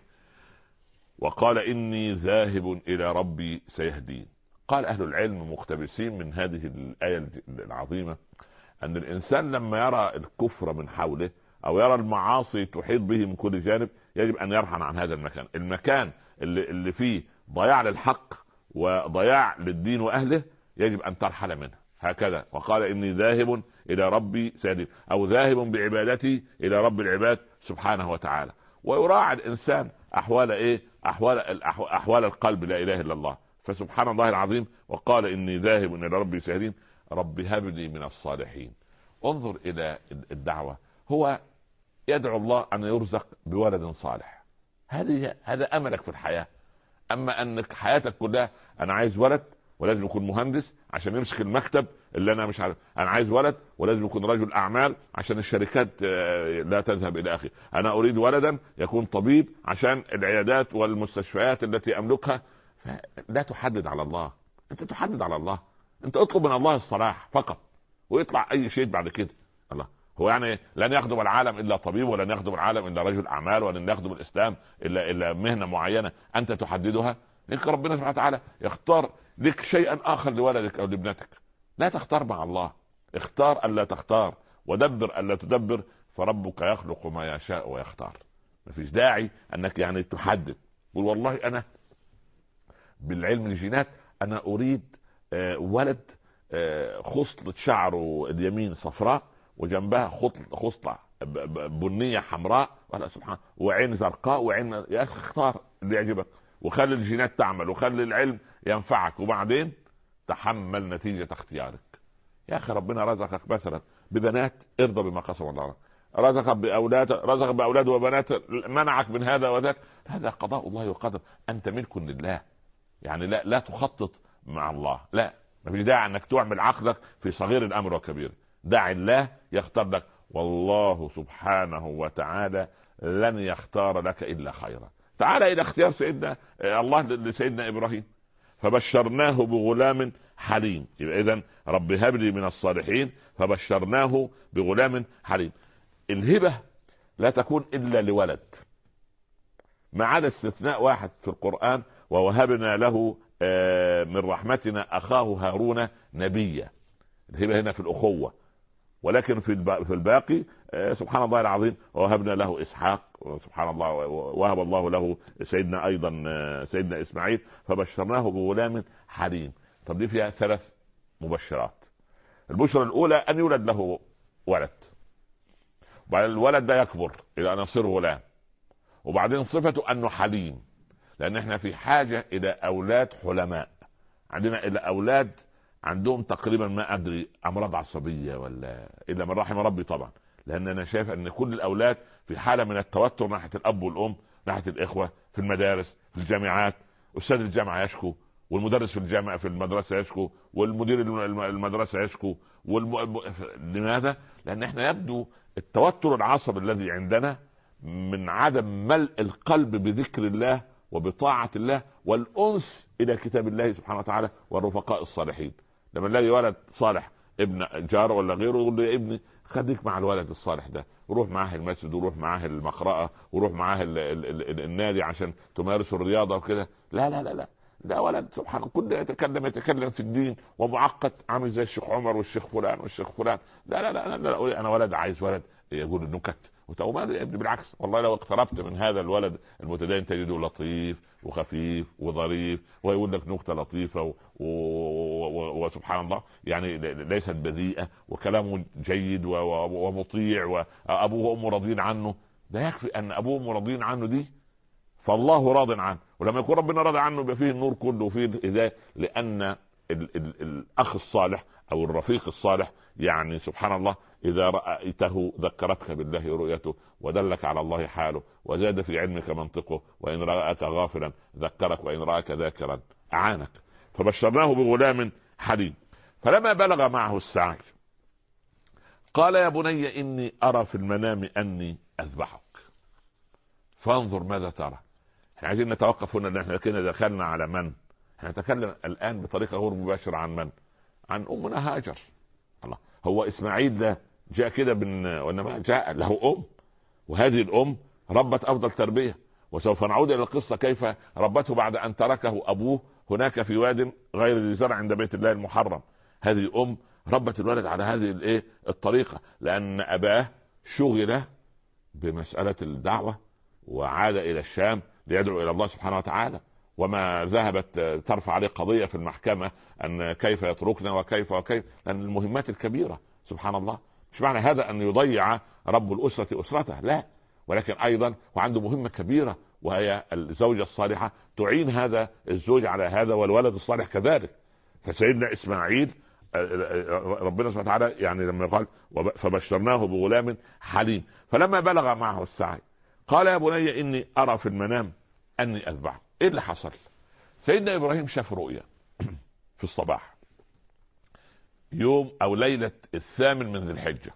وقال اني ذاهب الى ربي سيهدين. قال اهل العلم مقتبسين من هذه الآية العظيمة ان الانسان لما يرى الكفر من حوله او يرى المعاصي تحيط به من كل جانب يجب ان يرحل عن هذا المكان اللي فيه ضياع للحق وضياع للدين واهله، يجب ان ترحل منه. هكذا وقال اني ذاهب الى ربي سيهدين، او ذاهب بعبادتي الى رب العباد سبحانه وتعالى. ويراعي الانسان احوال احوال القلب، لا اله الا الله. فسبحان الله العظيم. وقال اني ذاهب الى ربي سيهدين رب هب لي من الصالحين. انظر الى الدعوة، هو يدعو الله ان يرزق بولد صالح. هذا املك في الحياة. اما انك حياتك كلها انا عايز ولد ولازم يكون مهندس عشان يمسك المكتب اللي انا مش عارف، انا عايز ولد ولازم يكون رجل اعمال عشان الشركات لا تذهب الى اخره، انا اريد ولدا يكون طبيب عشان العيادات والمستشفيات التي املكها. لا تحدد على الله، انت تحدد على الله. انت اطلب من الله الصلاح فقط ويطلع اي شيء بعد كده. الله هو يعني لن يخدم العالم الا طبيب، ولن يخدم العالم الا رجل اعمال، ولن يخدم الاسلام الا مهنه معينه انت تحددها. لك ربنا سبحانه وتعالى يختار لك شيئا اخر لولدك او لابنتك. لا تختار مع الله، اختار الا تختار، ودبر الا تدبر، فربك يخلق ما يشاء ويختار. مفيش داعي انك يعني تحدد. قول والله انا بالعلم الجينات انا اريد ولد خصلة شعره اليمين صفراء وجنبها خصلة بنية حمراء، ولا سبحان، وعين زرقاء وعين. يا اخي اختار اللي يعجبك. وخلي الجينات تعمل وخلي العلم ينفعك، وبعدين تحمل نتيجة اختيارك. يا اخي ربنا رزقك مثلا ببنات، ارضى بما قسم الله لك. رزقك باولاد وبنات، منعك من هذا وذاك، هذا قضاء الله وقدر، انت ملك لله. يعني لا تخطط مع الله، لا، ما فيش داعي انك تعمل عقلك في صغير الامر وكبير. دع الله يختار لك، والله سبحانه وتعالى لن يختار لك الا خيرا. تعال الى اختيار سيدنا الله لسيدنا ابراهيم، فبشرناه بغلام حليم. يبقى اذا رب هب لي من الصالحين، فبشرناه بغلام حليم. الهبه لا تكون الا لولد، ما عدا استثناء واحد في القرآن، ووهبنا له من رحمتنا أخاه هارون نبيا. الهبة هنا في الأخوة، ولكن في الباقي سبحان الله العظيم، ووهبنا له إسحاق، سبحان الله، وهب الله له سيدنا أيضا سيدنا إسماعيل، فبشرناه بغلام حليم. طب دي فيها 3 مبشرات. البشرة الأولى أن يولد له ولد، وبعد الولد ده يكبر إلى أن يصير غلام، وبعدين صفته انه حليم، لان احنا في حاجة الى اولاد حلماء. عندنا الى اولاد عندهم تقريبا ما ادري امراض عصبية ولا الا من رحم ربي طبعا، لان انا شايف ان كل الاولاد في حالة من التوتر ناحية الاب والام، ناحية الاخوة، في المدارس، في الجامعات، استاذ الجامعة يشكو، والمدرس في الجامعة في المدرسة يشكو، والمدير المدرسة يشكو، لماذا؟ لان احنا يبدو التوتر العصبي الذي عندنا من عدم ملء القلب بذكر الله وبطاعة الله والأنس إلى كتاب الله سبحانه وتعالى والرفقاء الصالحين. لما نلاقي ولد صالح ابن جار ولا غيره، يقول له يا ابني خليك مع الولد الصالح ده، وروح معاه المسجد، وروح معاه المقرأة، وروح معاه النادي عشان تمارس الرياضة وكده. لا لا لا لا، ده ولد سبحان الله كله يتكلم في الدين ومعقد، عامل زي الشيخ عمر والشيخ فلان والشيخ فلان. لا لا لا, لا, لا انا ولد عايز ولد يقول النكت بالعكس. والله لو اقتربت من هذا الولد المتدين تجده لطيف وخفيف وظريف، ويقول لك نكته لطيفه وسبحان الله يعني ليست بذيئه، وكلامه جيد ومطيع، وابوه وامه راضين عنه. ده يكفي ان ابوه وامه راضين عنه، دي فالله راض عنه. ولما يكون ربنا راضي عنه يبقى فيه النور كله وفيه الهدايه، لان الاخ الصالح او الرفيق الصالح يعني سبحان الله اذا رايته ذكرتك بالله رؤيته، ودلك على الله حاله، وزاد في علمك منطقه، وان راك غافلا ذكرك، وان راك ذاكرا اعانك. فبشرناه بغلام حليم. فلما بلغ معه السعي قال يا بني اني ارى في المنام اني اذبحك فانظر ماذا ترى. احنا عايزين نتوقف هنا، ان احنا كده دخلنا على من؟ احنا نتكلم الان بطريقه غير مباشره عن من؟ عن امنا هاجر. الله، هو اسماعيل ده جاء كده وانما جاء له ام، وهذه الام ربت افضل تربيه. وسوف نعود الى القصه كيف ربته بعد ان تركه ابوه هناك في واد غير ذي زرع عند بيت الله المحرم. هذه ام ربت الولد على هذه الطريقه، لان اباه شغل بمساله الدعوه وعاد الى الشام ليدعو الى الله سبحانه وتعالى، وما ذهبت ترفع عليه قضية في المحكمة ان كيف يتركنا وكيف لان المهمات الكبيرة سبحان الله. مش معنى هذا ان يضيع رب الاسرة اسرته، لا، ولكن ايضا وعنده مهمة كبيرة، وهي الزوجة الصالحة تعين هذا الزوج على هذا، والولد الصالح كذلك. فسيدنا اسماعيل ربنا سبحانه وتعالى يعني لما قال فبشرناه بغلام حليم، فلما بلغ معه السعي قال يا بني اني ارى في المنام اني اذبحك. ايه اللي حصل؟ سيدنا ابراهيم شاف رؤيا في الصباح يوم او ليلة 8 من ذي الحجة،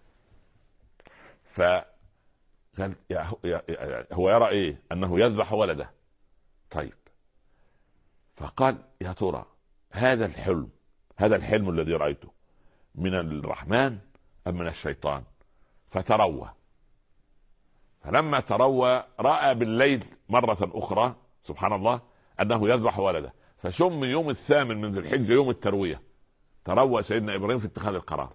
فقال هو يرى ايه؟ انه يذبح ولده. طيب، فقال يا ترى هذا الحلم الذي رأيته من الرحمن ام من الشيطان؟ فتروى، فلما تروى رأى بالليل مرة أخرى سبحان الله أنه يذبح ولده، فسمي يوم 8 من ذي الحجة يوم التروية. تروى سيدنا إبراهيم في اتخاذ القرار.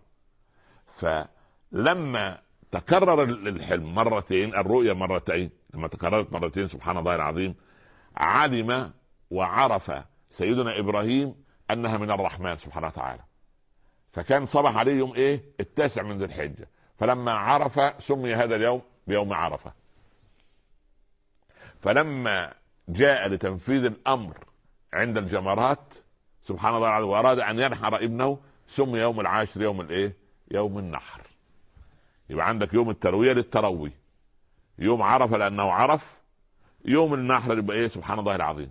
فلما تكرر الحلم مرتين، الرؤية مرتين، لما تكررت مرتين سبحان الله العظيم، علم وعرف سيدنا إبراهيم أنها من الرحمن سبحانه وتعالى. فكان صبح عليه يوم 9 من ذي الحجة، فلما عرف سمي هذا اليوم بيوم عرفة. فلما جاء لتنفيذ الامر عند الجمرات سبحان الله العظيم، واراد ان ينحر ابنه، سمي يوم العاشر يوم الايه؟ يوم النحر. يبقى عندك يوم التروية للتروي، يوم عرفة لانه عرف، يوم النحر يبقى ايه؟ سبحان الله العظيم.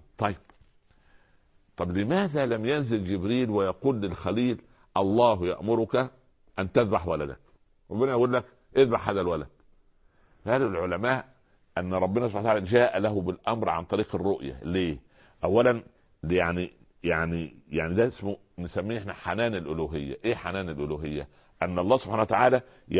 طب لماذا لم ينزل جبريل ويقول للخليل الله يأمرك ان تذبح ولدك؟ ربنا يقول لك اذبح هذا الولد. قالوا العلماء ان ربنا سبحانه وتعالى جاء له بالامر عن طريق الرؤية. ليه؟ اولا يعني ده اسمه نسميه احنا حنان الالوهية. ايه حنان الالوهية؟ ان الله سبحانه وتعالى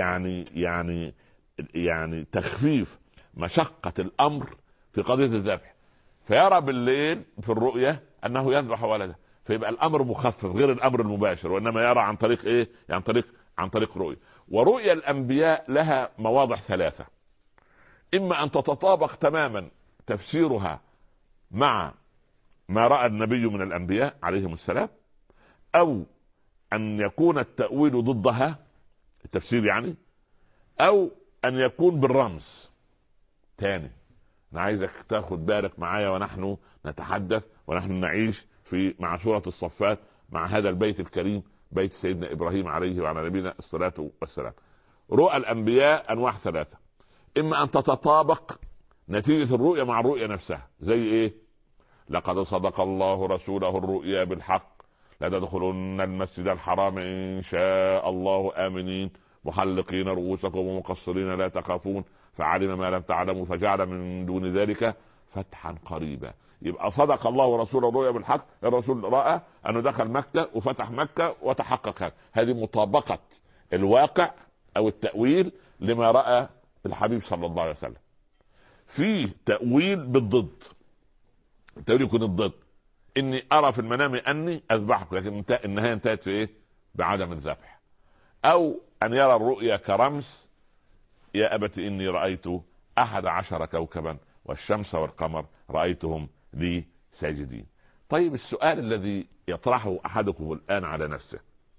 يعني تخفيف مشقة الامر في قضية الذبح، فيرى بالليل في الرؤية انه يذبح ولده، فيبقى الامر مخفف غير الامر المباشر، وانما يرى عن طريق ايه؟ يعني عن طريق رؤية. ورؤيا الانبياء لها مواضع ثلاثة: اما ان تتطابق تماما تفسيرها مع ما رأى النبي من الانبياء عليهم السلام، او ان يكون التأويل ضدها التفسير يعني، او ان يكون بالرمز. تاني انا عايزك تاخد بالك معايا ونحن نتحدث ونحن نعيش مع سورة الصفات، مع هذا البيت الكريم، بيت سيدنا ابراهيم عليه وعلى نبينا الصلاة والسلام. رؤى الانبياء انواع ثلاثة: اما ان تتطابق نتيجة الرؤية مع الرؤية نفسها، زي ايه؟ لقد صدق الله رسوله الرؤيا بالحق لتدخلن المسجد الحرام ان شاء الله امنين محلقين رؤوسكم ومقصرين لا تخافون فعلم ما لم تعلموا فجعل من دون ذلك فتحا قريبا. يبقى صدق الله ورسوله الرؤيا بالحق، الرسول راى انه دخل مكة وفتح مكة وتحقق. هذه مطابقة الواقع او التأويل لما رأى الحبيب صلى الله عليه وسلم. في تأويل بالضد، التأويل يكون الضد، اني ارى في المنام اني اذبحك، لكن النهاية انتهت في ايه؟ بعدم الذبح. او ان يرى الرؤيا كرمز: يا ابت اني رأيت 11 كوكبا والشمس والقمر رأيتهم لي ساجدين. طيب السؤال الذي يطرحه احدكم الان على نفسه: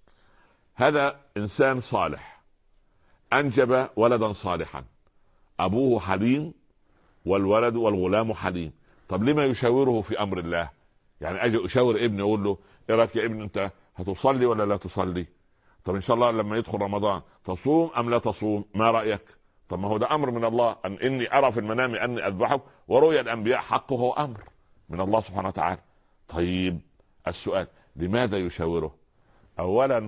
هذا انسان صالح انجب ولدا صالحا، ابوه حليم والولد والغلام حليم، طب لما يشاوره في امر الله؟ يعني اجي اشاور ابني اقول له ايه رايك يا ابني، انت هتصلي ولا لا تصلي؟ طب ان شاء الله لما يدخل رمضان تصوم ام لا تصوم؟ ما رايك؟ طب ما هو ده امر من الله، اني ارى في المنام اني اذبحك، ورؤيا الانبياء حقه هو امر من الله سبحانه وتعالى. طيب السؤال: لماذا يشاوره؟ اولا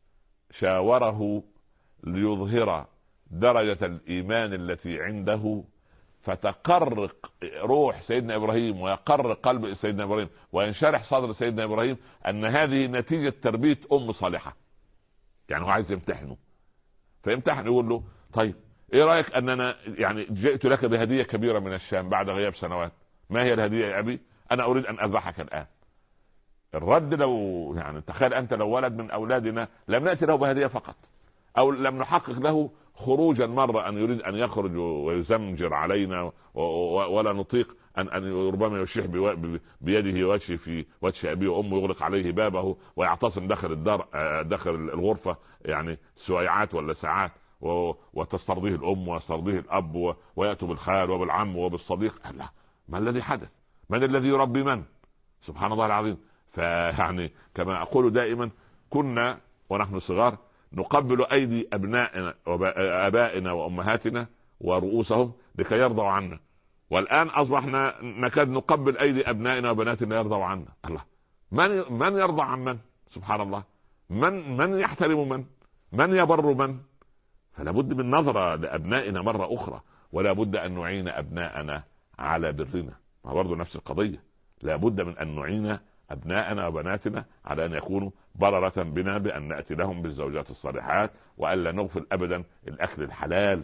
شاوره ليظهر درجة الايمان التي عنده، فتقر روح سيدنا ابراهيم ويقر قلب سيدنا ابراهيم وينشرح صدر سيدنا ابراهيم ان هذه نتيجة تربية ام صالحة. يعني هو عايز يمتحنه، فيمتحن يقول له طيب ايه رايك اننا يعني جئت لك بهدية كبيرة من الشام بعد غياب سنوات، ما هي الهدية يا ابي؟ انا اريد ان اذبحك الان. الرد لو يعني تخيل انت لو ولد من اولادنا لم ناتي له بهدية فقط، او لم نحقق له خروجا مرة ان يريد ان يخرج ويزمجر علينا ولا نطيق ان ربما يشيح بيده وجهه في وجه ابيه وامه، يغلق عليه بابه ويعتصم داخل الدار داخل الغرفة يعني سويعات ولا ساعات، وتسترضيه الام ويسترضيه الاب وياتوا بالخال وبالعم وبالصديق. لا، ما الذي حدث؟ من الذي يربي من؟ سبحان الله العظيم. فيعني كما اقول دائما، كنا ونحن صغار نقبل ايدي ابنائنا وابائنا وامهاتنا ورؤوسهم لكي يرضوا عنا، والان اصبحنا نكاد نقبل ايدي ابنائنا وبناتنا يرضوا عنا. الله، من يرضى عن من؟ سبحان الله. من يحترم من يبر من؟ فلا بد من نظرة لابنائنا مرة اخرى، ولا بد ان نعين ابنائنا على برنا. ما برضو نفس القضية، لا بد من ان نعين ابنائنا وبناتنا على ان يكونوا بررة بنا، بان ناتي لهم بالزوجات الصالحات، والا نغفل ابدا الاكل الحلال.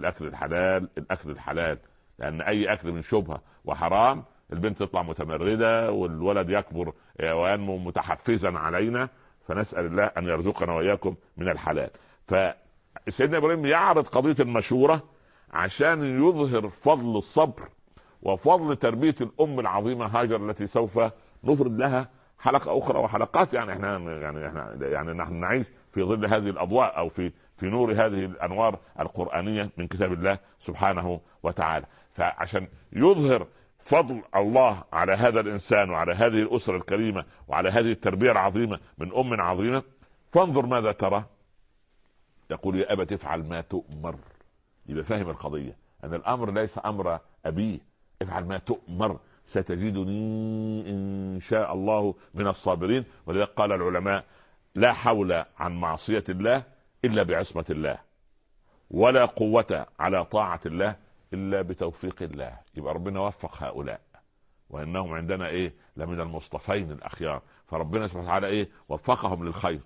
الاكل الحلال، لان اي اكل من شبهة وحرام البنت تطلع متمردة والولد يكبر وينمو متحفزا علينا. فنسأل الله ان يرزقنا واياكم من الحلال. فسيدنا ابراهيم يعرض قضية المشورة عشان يظهر فضل الصبر وفضل تربية الام العظيمة هاجر، التي سوف نفرد لها حلقة اخرى وحلقات. يعني احنا نحن نعيش في ظل هذه الاضواء او في نور هذه الانوار القرآنية من كتاب الله سبحانه وتعالى. فعشان يظهر فضل الله على هذا الانسان وعلى هذه الاسره الكريمه وعلى هذه التربيه العظيمه من ام عظيمه. فانظر ماذا ترى. يقول يا ابت افعل ما تؤمر. يبقى فاهم القضيه ان الامر ليس امر ابيه، افعل ما تؤمر ستجدني ان شاء الله من الصابرين. ولذلك قال العلماء لا حول عن معصيه الله الا بعصمه الله، ولا قوه على طاعه الله الا بتوفيق الله. يبقى ربنا وفق هؤلاء، وانهم عندنا لمن المصطفين الاخيار. فربنا سبحانه وتعالى وفقهم للخير.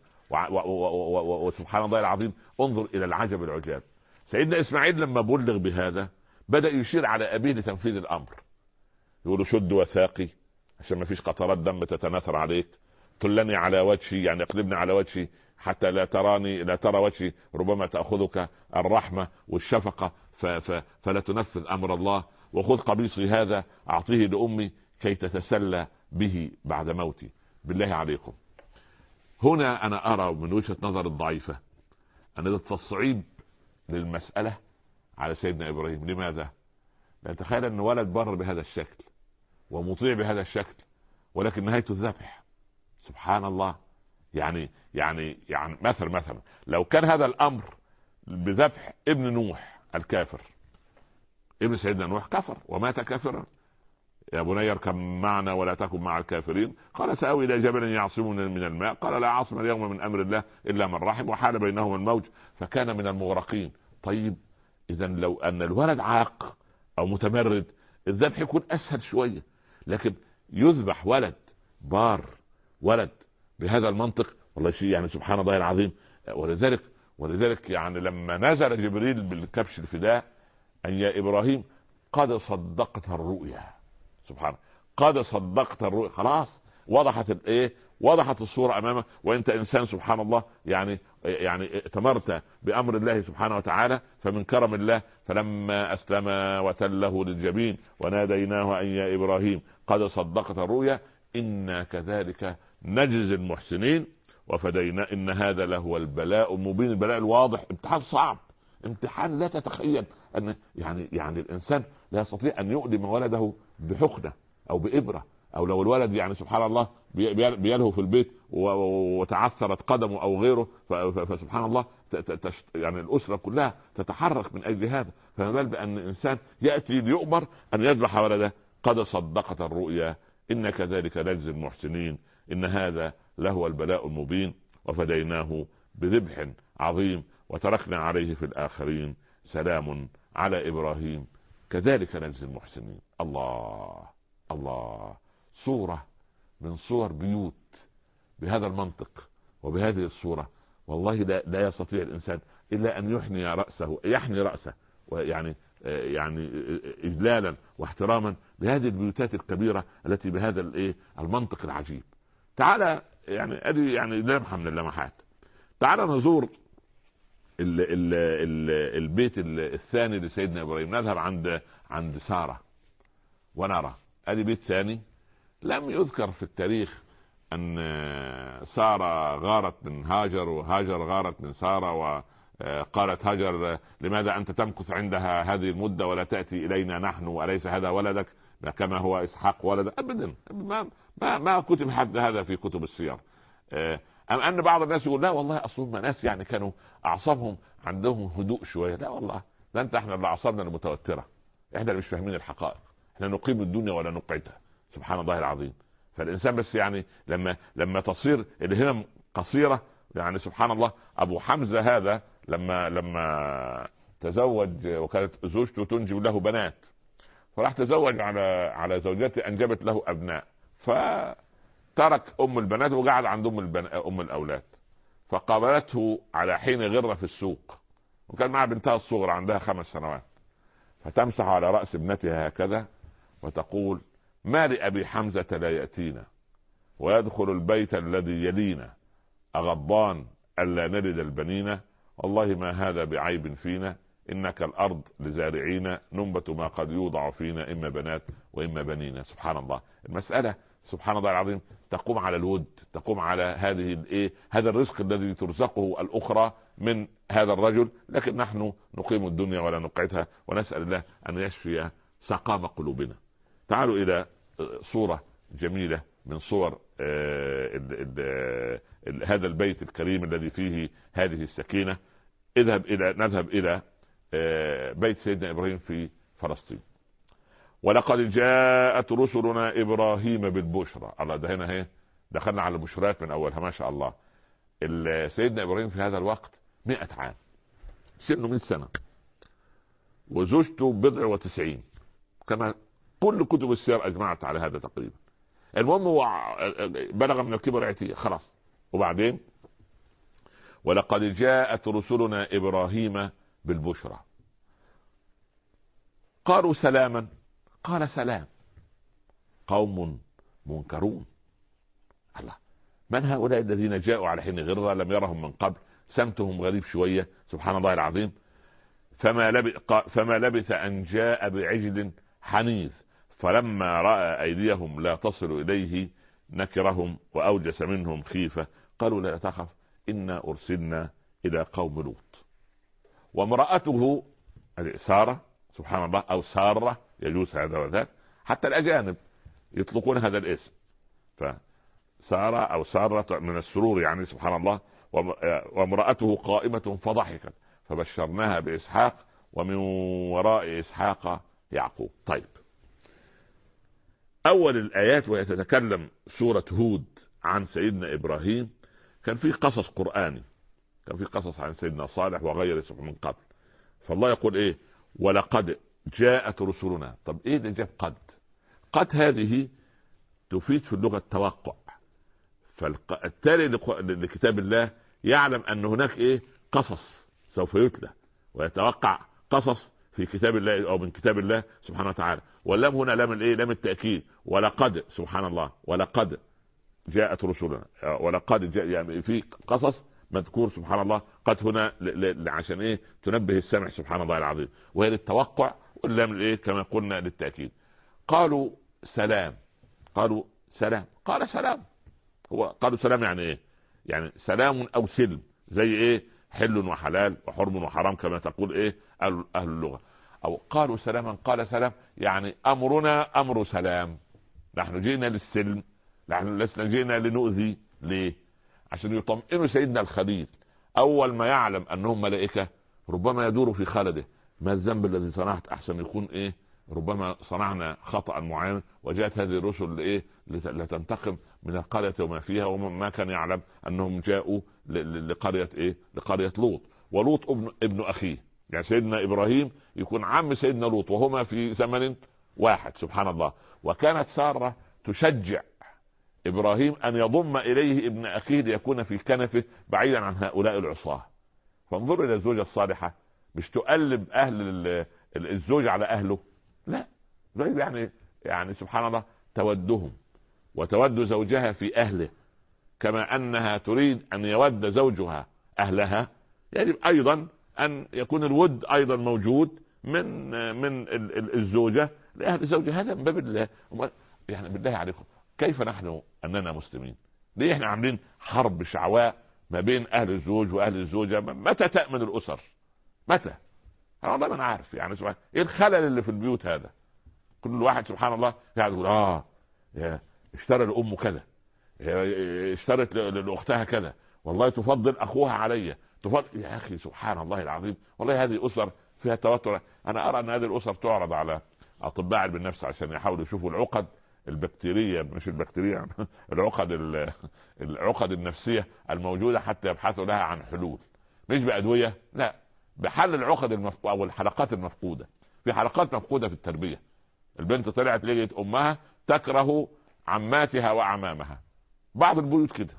وسبحان الله العظيم، انظر الى العجب العجاب. سيدنا اسماعيل لما بلغ بهذا بدأ يشير على ابيه لتنفيذ الامر. يقولوا شد وثاقي عشان ما فيش قطرات دم تتناثر عليك، طلني على وجهي يعني اقلبني على وجهي حتى لا ترى وجهي، ربما تأخذك الرحمة والشفقة فلا تنفذ امر الله. وخذ قميصي هذا اعطيه لامي كي تتسلى به بعد موتي. بالله عليكم، هنا انا ارى من وجهة نظر الضعيفة ان التصعيب للمسألة على سيدنا ابراهيم. لماذا؟ لأن تخيل ان ولد بر بهذا الشكل ومطيع بهذا الشكل، ولكن نهايته الذبح. سبحان الله. يعني مثلا لو كان هذا الامر بذبح ابن نوح الكافر، ابن سيدنا نوح كفر ومات كافرا. يا بني اركب معنا ولا تكن مع الكافرين. قال سآوي الى جبل يعصمني من الماء. قال لا عاصم اليوم من امر الله الا من رحم وحال بينهما الموج فكان من المغرقين. طيب اذا لو ان الولد عاق او متمرد الذبح يكون اسهل شويه، لكن يذبح ولد بار، ولد بهذا المنطق، والله شيء يعني سبحان الله العظيم. ولذلك يعني لما نزل جبريل بالكبش الفداء ان يا ابراهيم قد صدقت الرؤيا. سبحان، قد صدقت الرؤيا، خلاص وضحت الصورة امامك. وانت انسان سبحان الله يعني ائتمرت بامر الله سبحانه وتعالى، فمن كرم الله فلما اسلم وتله للجبين وناديناه ان يا ابراهيم قد صدقت الرؤيا انا كذلك نجزي المحسنين وفدينا ان هذا لهو البلاء المبين، البلاء الواضح. امتحان صعب، امتحان لا تتخيل ان يعني الانسان لا يستطيع ان يؤلم ولده بحقنه او بابره، او لو الولد يعني سبحان الله بيلهو في البيت وتعثرت قدمه او غيره فسبحان الله يعني الاسره كلها تتحرك من اجل هذا. فما بال بان الانسان ياتي ليؤمر ان يذبح ولده. قد صدقت الرؤيا ان كذلك نجزي المحسنين ان هذا لهو البلاء المبين وفديناه بذبح عظيم وتركنا عليه في الاخرين سلام على ابراهيم كذلك نجزي المحسنين. الله صورة من صور بيوت بهذا المنطق وبهذه الصورة. والله لا يستطيع الانسان الا ان يحني رأسه ويعني اجلالا واحتراما بهذه البيوتات الكبيرة التي بهذا المنطق العجيب. تعالى يعني لمحة من اللمحات. تعالى نزور البيت الثاني لسيدنا ابراهيم. نذهب عند سارة ونرى ادي بيت ثاني. لم يذكر في التاريخ ان سارة غارت من هاجر وهاجر غارت من سارة، وقالت هاجر لماذا انت تمكث عندها هذه المدة ولا تأتي الينا نحن واليس هذا ولدك كما هو اسحاق ولد. ابدا ما كتب حد هذا في كتب السير. أم أن بعض الناس يقول لا والله أصلهم ناس يعني كانوا أعصابهم عندهم هدوء شوية. لا والله، لا احنا اللي أعصابنا المتوترة، احنا اللي مش فاهمين الحقائق، احنا نقيم الدنيا ولا نقعدها. سبحان الله العظيم. فالإنسان بس يعني لما تصير الهمم قصيرة يعني سبحان الله. أبو حمزة هذا لما تزوج وكانت زوجته تنجب له بنات، فراح تزوج على زوجته أنجبت له أبناء، ترك ام البنات وقعد عند ام الاولاد. فقابلته على حين غره في السوق، وكان معها بنتها الصغرى عندها 5 سنوات، فتمسح على راس ابنتها هكذا وتقول ما لأبي حمزة لا يأتينا ويدخل البيت الذي يلينا أغضان ألا نلد البنين والله ما هذا بعيب فينا إنك الأرض لزارعين ننبت ما قد يوضع فينا إما بنات وإما بنين. سبحان الله. المسألة سبحان الله العظيم تقوم على الود، تقوم على هذا الرزق الذي ترزقه الأخرى من هذا الرجل، لكن نحن نقيم الدنيا ولا نقعدها ونسأل الله أن يشفي سقام قلوبنا. تعالوا الى صورة جميلة من صور هذا البيت الكريم الذي فيه هذه السكينة. نذهب الى بيت سيدنا ابراهيم في فلسطين. ولقد جاءت رسلنا ابراهيم بالبشرى. الله، ده هنا اهي دخلنا على البشرات من اولها ما شاء الله. سيدنا ابراهيم في هذا الوقت 100 عام، سنه 100 سنة، وزوجته 90 كما كل كتب السير اجمعت على هذا تقريبا. المهم هو بلغ من الكبر عتيه خلاص. وبعدين ولقد جاءت رسلنا ابراهيم بالبشرى قالوا سلاما قال سلام قوم منكرون. الله، من هؤلاء الذين جاءوا على حين غرة لم يرهم من قبل، سمتهم غريب شوية، سبحان الله العظيم. فما لبث أن جاء بعجل حنيذ فلما رأى أيديهم لا تصل إليه نكرهم وأوجس منهم خيفة قالوا لا تخف إنا أرسلنا إلى قوم لوط. وامرأته سارة، سبحان الله، أو سارة يجوز هذا وذاك، حتى الأجانب يطلقون هذا الاسم، فسارة أو سارة من السرور يعني، سبحان الله. وامرأته قائمة فضحكت فبشرناها بإسحاق ومن وراء إسحاق يعقوب. طيب، أول الآيات وهي تتكلم سورة هود عن سيدنا إبراهيم كان في قصص قرآني، كان في قصص عن سيدنا صالح وغيره من قبل. فالله يقول إيه؟ ولقد جاءت رسلنا. طب إيه اللي جاب قد هذه تفيد في اللغة التوقع. فالتالي لكتاب الله يعلم أن هناك إيه؟ قصص سوف يتلى ويتوقع قصص في كتاب الله أو من كتاب الله سبحانه وتعالى. واللام هنا لام الإيه؟ لام التأكيد. ولقد، سبحان الله، ولقد جاءت رسلنا، ولقد جاء يعني في قصص مذكور سبحان الله. قد هنا عشان ايه؟ تنبه السمع سبحان الله العظيم، وهي للتوقع، واللام الايه كما قلنا للتأكيد. قالوا سلام، قالوا سلام، قال سلام. هو قالوا سلام يعني ايه؟ يعني سلام او سلم، زي ايه؟ حل وحلال وحرم وحرام كما تقول ايه اهل اللغة. او قالوا سلاما قال سلام، يعني امرنا امر سلام، نحن جئنا للسلم، نحن لسنا جئنا لنؤذي. ليه؟ عشان يطمئنوا سيدنا الخليل اول ما يعلم انهم ملائكة ربما يدور في خلده، ما الذنب الذي صنعت؟ احسن يكون ايه؟ ربما صنعنا خطأ معين وجاءت هذه الرسل لايه؟ لتنتقم من القرية وما فيها. وما كان يعلم انهم جاءوا لقرية ايه؟ لقرية لوط. ولوط ابن اخيه، يعني سيدنا ابراهيم يكون عم سيدنا لوط وهما في زمن واحد، سبحان الله. وكانت سارة تشجع ابراهيم ان يضم اليه ابن اخيه ليكون في كنفه بعيدا عن هؤلاء العصاة. فانظر الى الزوجة الصالحة، مش تقلب اهل الزوج على اهله، لا، يعني سبحان الله تودهم وتود زوجها في اهله كما انها تريد ان يود زوجها اهلها. يجب ايضا ان يكون الود ايضا موجود من الزوجة لاهل زوجها. هذا من باب الله. يعني بالله عليكم، كيف نحن اننا مسلمين؟ ليه احنا عاملين حرب شعواء ما بين اهل الزوج واهل الزوجة؟ متى تأمن الاسر؟ متى؟ انا والله ما انا عارف يعني سبحان ايه الخلل اللي في البيوت هذا. كل واحد سبحان الله قاعد يقول اشترى لامه كذا، اشترت لاختها كذا، والله تفضل اخوها علي، تفضل. يا اخي سبحان الله العظيم، والله هذه اسر فيها توتر. انا ارى ان هذه الاسر تعرض على اطباء علم النفس عشان يحاولوا يشوفوا العقد البكتيرية، مش البكتيريا العقد النفسية الموجودة، حتى يبحثوا لها عن حلول، مش بأدوية، لا، بحل العقد او الحلقات المفقودة. في حلقات مفقودة في التربية. البنت طلعت لقيت امها تكره عماتها واعمامها، بعض البيوت كده.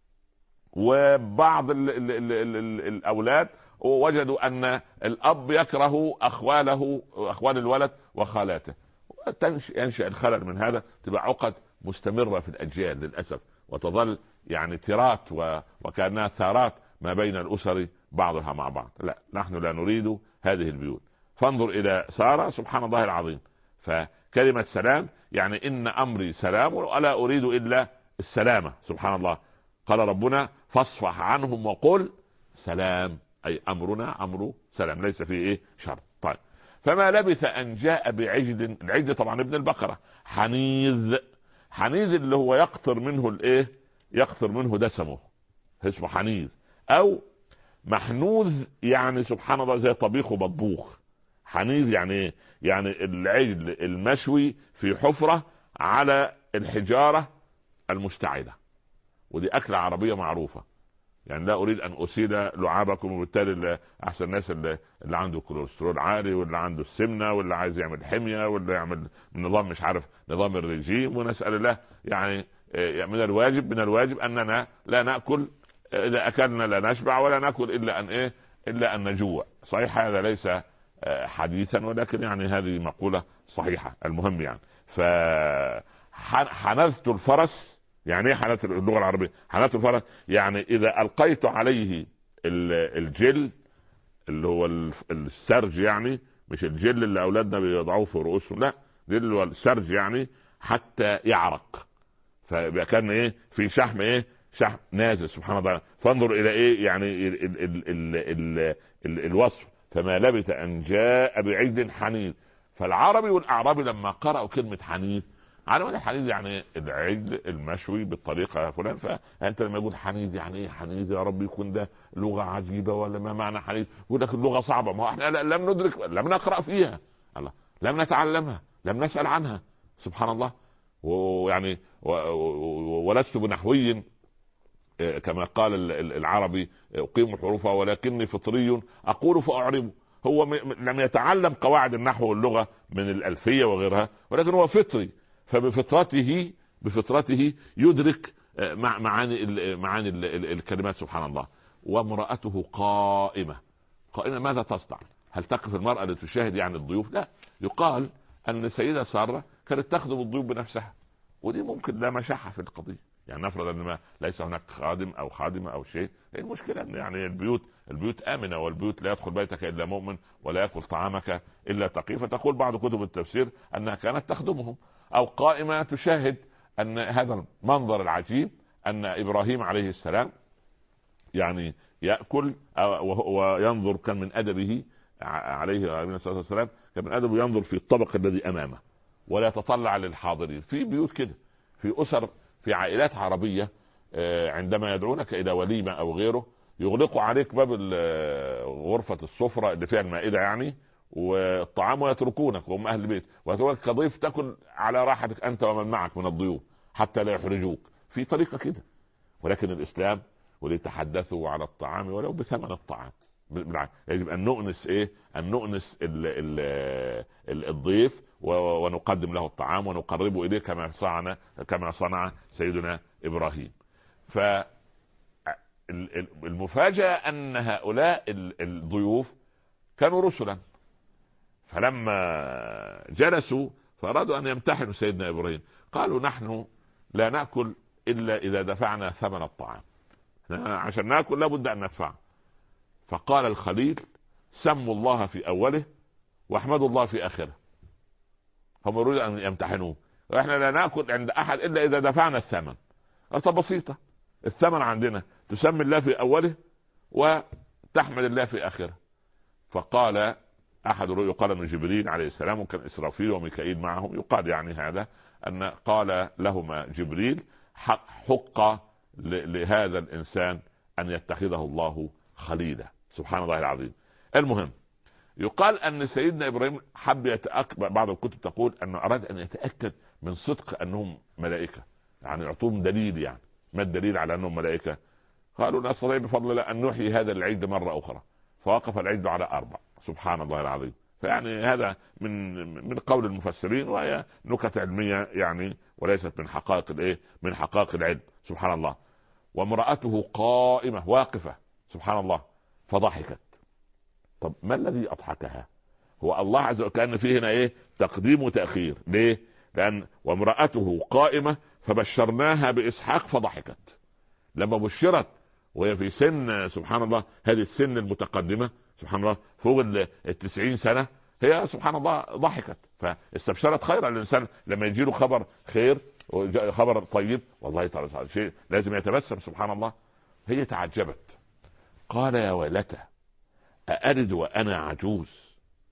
وبعض الاولاد وجدوا ان الاب يكره اخوال الولد وخالاته، ينشأ الخلل من هذا، تبقى عقد مستمرة في الأجيال للأسف، وتظل يعني تيرات وكأنها ثارات ما بين الأسر بعضها مع بعض. لا، نحن لا نريد هذه البيوت. فانظر إلى سارة سبحان الله العظيم. فكلمة سلام يعني إن أمري سلام ولا أريد إلا السلامة، سبحان الله. قال ربنا فاصفح عنهم وقل سلام، أي أمرنا أمر سلام، ليس فيه إيه شر. طيب، فما لبث ان جاء بعجل. العجل طبعا ابن البقرة. حنيذ، حنيذ اللي هو يقطر منه الايه، يقطر منه دسمه، اسمه حنيذ. او محنوذ يعني سبحان الله زي طبيخ ومطبوخ. حنيذ يعني ايه؟ يعني العجل المشوي في حفرة على الحجارة المشتعلة، ودي أكلة عربية معروفة. يعني لا أريد أن أسيل لعابكم، وبالتالي أحسن الناس اللي عنده كوليسترول عالي، واللي عنده السمنة، واللي عايز يعمل حمية، واللي يعمل نظام مش عارف نظام الرجيم، ونسأل الله يعني من الواجب أننا لا نأكل، إذا أكلنا لا نشبع، ولا نأكل إلا أن إيه، إلا أن نجوع. صحيح هذا ليس حديثا، ولكن يعني هذه مقولة صحيحة. المهم يعني حنذت الفرس. يعني ايه حنذت؟ اللغة العربية حنذت الفرس يعني اذا القيت عليه الجل اللي هو السرج، يعني مش الجل اللي اولادنا بيضعوه في رؤوسهم، لا، ده اللي هو السرج، يعني حتى يعرق. فبقى كان ايه في شحم، ايه شحم نازل سبحان الله. فانظر الى ايه يعني الوصف. فما لبث ان جاء بعجل حنيذ. فالعربي والاعرابي لما قرأوا كلمة حنيذ على مدى الحنيذ يعني العجل المشوي بالطريقة فلان، فانت لما يقول حنيذ يعني ايه حنيذ يا رب؟ يكون ده لغة عجيبة ولا ما معنى حنيذ؟ يقول لك اللغة صعبة. ما احنا لم ندرك، لم نقرأ فيها، الله، لم نتعلمها، لم نسأل عنها سبحان الله. ويعني ولست بنحوي كما قال العربي أقيم حروفها ولكني فطري أقول فأعرب. هو لم يتعلم قواعد النحو واللغة من الألفية وغيرها، ولكن هو فطري، بفطرته يدرك معاني الكلمات سبحان الله. وامرأته قائمة. قائمة ماذا تصنع؟ هل تقف المرأة لتشاهد يعني الضيوف؟ لا، يقال أن السيدة سارة كانت تخدم الضيوف بنفسها، ودي ممكن لا مشاحة في القضية. يعني نفرض ان ما ليس هناك خادم او خادمه او شيء، المشكله ان يعني البيوت امنه، والبيوت لا يدخل بيتك الا مؤمن، ولا ياكل طعامك الا تقي. فتقول بعض كتب التفسير انها كانت تخدمهم. او قائمه تشاهد ان هذا المنظر العجيب، ان ابراهيم عليه السلام يعني ياكل وينظر، كان من ادبه عليه الصلاه والسلام كان من ادبه ينظر في الطبق الذي امامه ولا يتطلع للحاضرين. في بيوت كده، في اسر، في عائلات عربية، عندما يدعونك إلى وليمة أو غيره يغلقوا عليك باب غرفة السفرة اللي فيها المائدة يعني والطعام، ويتركونك وهم أهل البيت، وتقول كضيف تأكل على راحتك أنت ومن معك من الضيوف حتى لا يحرجوك. في طريقة كده. ولكن الإسلام وليتحدثوا على الطعام ولو بثمن الطعام. يجب أن نؤنس أن نؤنس الضيف ونقدم له الطعام ونقربه إليه كما صنع سيدنا إبراهيم. فالمفاجأة أن هؤلاء الضيوف كانوا رسلا، فلما جلسوا فأرادوا أن يمتحنوا سيدنا إبراهيم قالوا نحن لا نأكل إلا إذا دفعنا ثمن الطعام، عشان نأكل لابد أن ندفع. فقال الخليل سموا الله في أوله واحمدوا الله في آخره. هم يريدوا أن يمتحنوه، وإحنا لا نأكل عند أحد إلا إذا دفعنا الثمن. بسيطة، الثمن عندنا تسمي الله في أوله وتحمد الله في آخره. فقال أحد يقال من جبريل عليه السلام، وكان إسرافيل وميكائيل معهم، يقال يعني هذا أن قال لهما جبريل حق لهذا الإنسان أن يتخذه الله خليلا. سبحان الله العظيم. المهم يقال ان سيدنا ابراهيم حب يتاكد، بعض الكتب تقول انه اراد ان يتاكد من صدق انهم ملائكه، يعني يعطوهم دليل. يعني ما الدليل على انهم ملائكه؟ قالوا نستطيع بفضل الله ان نحيي هذا العيد مره اخرى. فوقف العيد على 4. سبحان الله العظيم. فيعني هذا من قول المفسرين، وهي نكت علميه يعني، وليست من حقائق من حقائق العلم. سبحان الله. وامرأته قائمة واقفة سبحان الله فضحكت. طب ما الذي أضحكها؟ هو الله عز وجل كان فيه هنا تقديم وتأخير. ليه؟ لأن وامرأته قائمة فبشرناها بإسحاق فضحكت. لما بشرت وهي في سن سبحان الله، هذه السن المتقدمة سبحان الله فوق 90 سنة، هي سبحان الله ضحكت. فاستبشرت خيرا. الإنسان لما يجيله خبر خير خبر طيب والله تعالى شيء لازم يتبسم سبحان الله. هي تعجبت. قال يا ويلتى أألد وأنا عجوز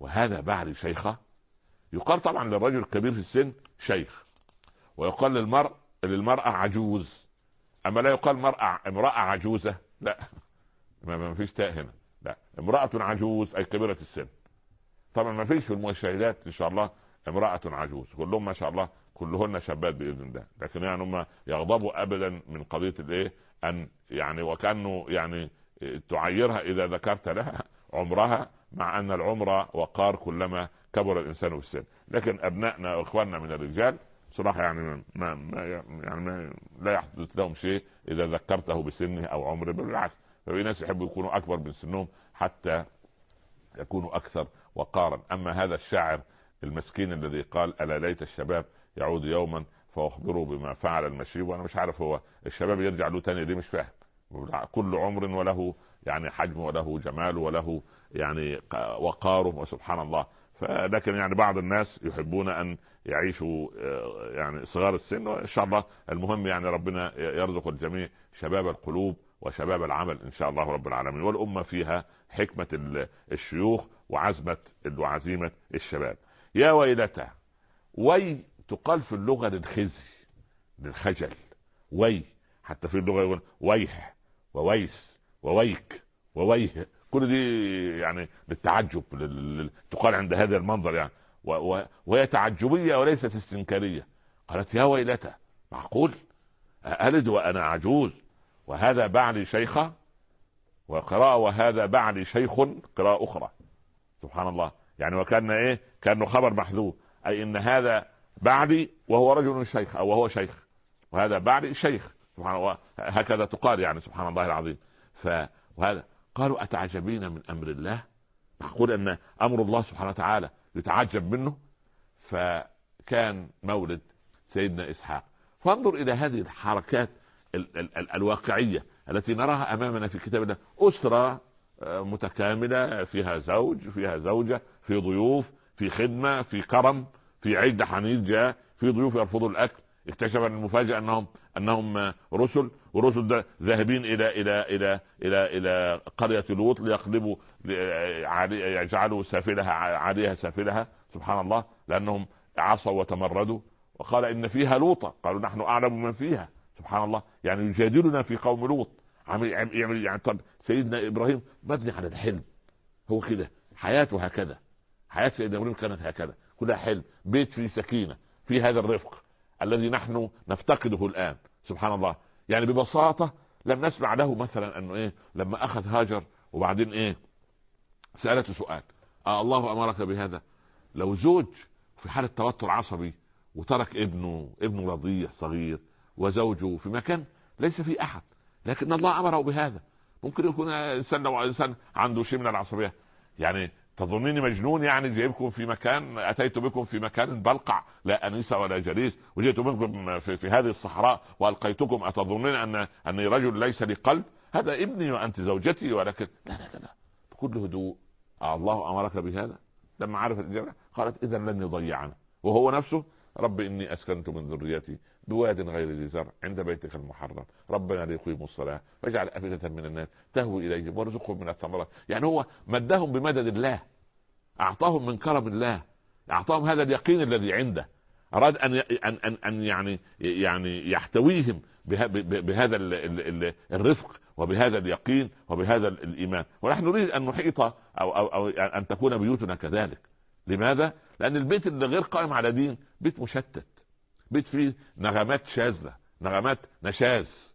وهذا بعد شيخة. يقال طبعا للرجل الكبير في السن شيخ، ويقال للمرأة عجوز. اما لا يقال امرأة عجوزة، لا، ما فيش تاء هنا، لا، امرأة عجوز اي كبيرة السن. طبعا ما فيش في المشاهدات ان شاء الله امرأة عجوز، كلهم ما شاء الله كلهن شابات باذن الله، لكن يعني هم يغضبوا ابدا من قضية الايه، ان يعني وكأنه يعني تعيرها اذا ذكرت لها عمرها، مع ان العمر وقار كلما كبر الانسان في السن. لكن ابنائنا واخواننا من الرجال صراحة يعني ما لا يحدث لهم شيء اذا ذكرته بسنه او عمره، بالعكس، ففي ناس يحبوا يكونوا اكبر من سنهم حتى يكونوا اكثر وقارا. اما هذا الشاعر المسكين الذي قال الا ليت الشباب يعود يوما فاخبره بما فعل المشيب، وانا مش عارف هو الشباب يرجع له تاني ليه، مش فاهم. كل عمر وله يعني حجم وله جمال وله يعني وقاره، وسبحان الله. فلكن يعني بعض الناس يحبون ان يعيشوا يعني صغار السن، وان شاء الله المهم يعني ربنا يرزق الجميع شباب القلوب وشباب العمل ان شاء الله رب العالمين. والامه فيها حكمة الشيوخ وعزيمة الشباب. يا ويلتا، وي تقال في اللغة للخزي للخجل، وي حتى في اللغة يقول ويح وويس وويك وويه، كل دي يعني للتعجب، تقال عند هذا المنظر يعني، وهي تعجبية وليست استنكارية. قالت يا ويلتا، معقول ألد وأنا عجوز وهذا بعلي شيخة؟ وقراءة وهذا بعلي شيخ قراءة أخرى، سبحان الله. يعني وكان إيه، كأنه خبر محذوف، أي إن هذا بعلي وهو رجل شيخ، أو وهو شيخ، وهذا بعلي شيخ، سبحان الله، هكذا تقال يعني، سبحان الله العظيم. وهذا قالوا أتعجبين من أمر الله؟ معقول أن أمر الله سبحانه وتعالى يتعجب منه؟ فكان مولد سيدنا إسحاق. فانظر إلى هذه الحركات الواقعية التي نراها أمامنا في كتاب الله. أسرة متكاملة، فيها زوج، فيها زوجة، في ضيوف، في خدمة، في كرم، في عيد حنيذ جاء، في ضيوف يرفضوا الأكل. اكتشف المفاجأة أنهم رسل، ورسل ذاهبين إلى قرية لوط ليقلبوا يجعلوا سافلها عاليها سافلها، سبحان الله، لأنهم عصوا وتمردوا. وقال إن فيها لوطا، قالوا نحن أعلم من فيها، سبحان الله. يعني يجادلنا في قوم لوط، يعني طب سيدنا إبراهيم مبني على الحلم، هو كده حياته، هكذا حياة سيدنا إبراهيم كانت هكذا، كلها حلم، بيت فيه سكينة، في هذا الرفق الذي نحن نفتقده الآن، سبحان الله. يعني ببساطة لم نسمع له مثلا أنه إيه لما أخذ هاجر وبعدين إيه سألته سؤال، الله أمرك بهذا؟ لو زوج في حالة توتر عصبي وترك ابنه رضيع صغير وزوجه في مكان ليس فيه أحد، لكن الله أمره بهذا، ممكن يكون إنسان لو إنسان عنده شيء من العصبية، يعني تظنيني مجنون يعني جايبكم في مكان، أتيت بكم في مكان بلقع لا أنيس ولا جليس، وجئت بكم في هذه الصحراء وألقيتكم، أتظنين أني رجل ليس لي قلب؟ هذا ابني وأنت زوجتي، ولكن لا بكل هدوء. الله أمرك بهذا؟ لما عرف الإجابة قالت إذا لن يضيعنا، وهو نفسه رب إني أسكنت من ذريتي بواد غير ذي زرع عند بيتك المحرم ربنا ليقيموا الصلاة فاجعل أفئدة من الناس تهوي إليهم وارزقهم من الثمرات. يعني هو مدهم بمدد الله، أعطاهم من كرم الله، أعطاهم هذا اليقين الذي عنده، أراد أن يعني يحتويهم بهذا الرفق وبهذا اليقين وبهذا الإيمان. ونحن نريد أن نحيط أو أن تكون بيوتنا كذلك. لماذا؟ لأن البيت اللي غير قائم على دين بيت مشتت، بيت فيه نغمات شاذة، نغمات نشاز.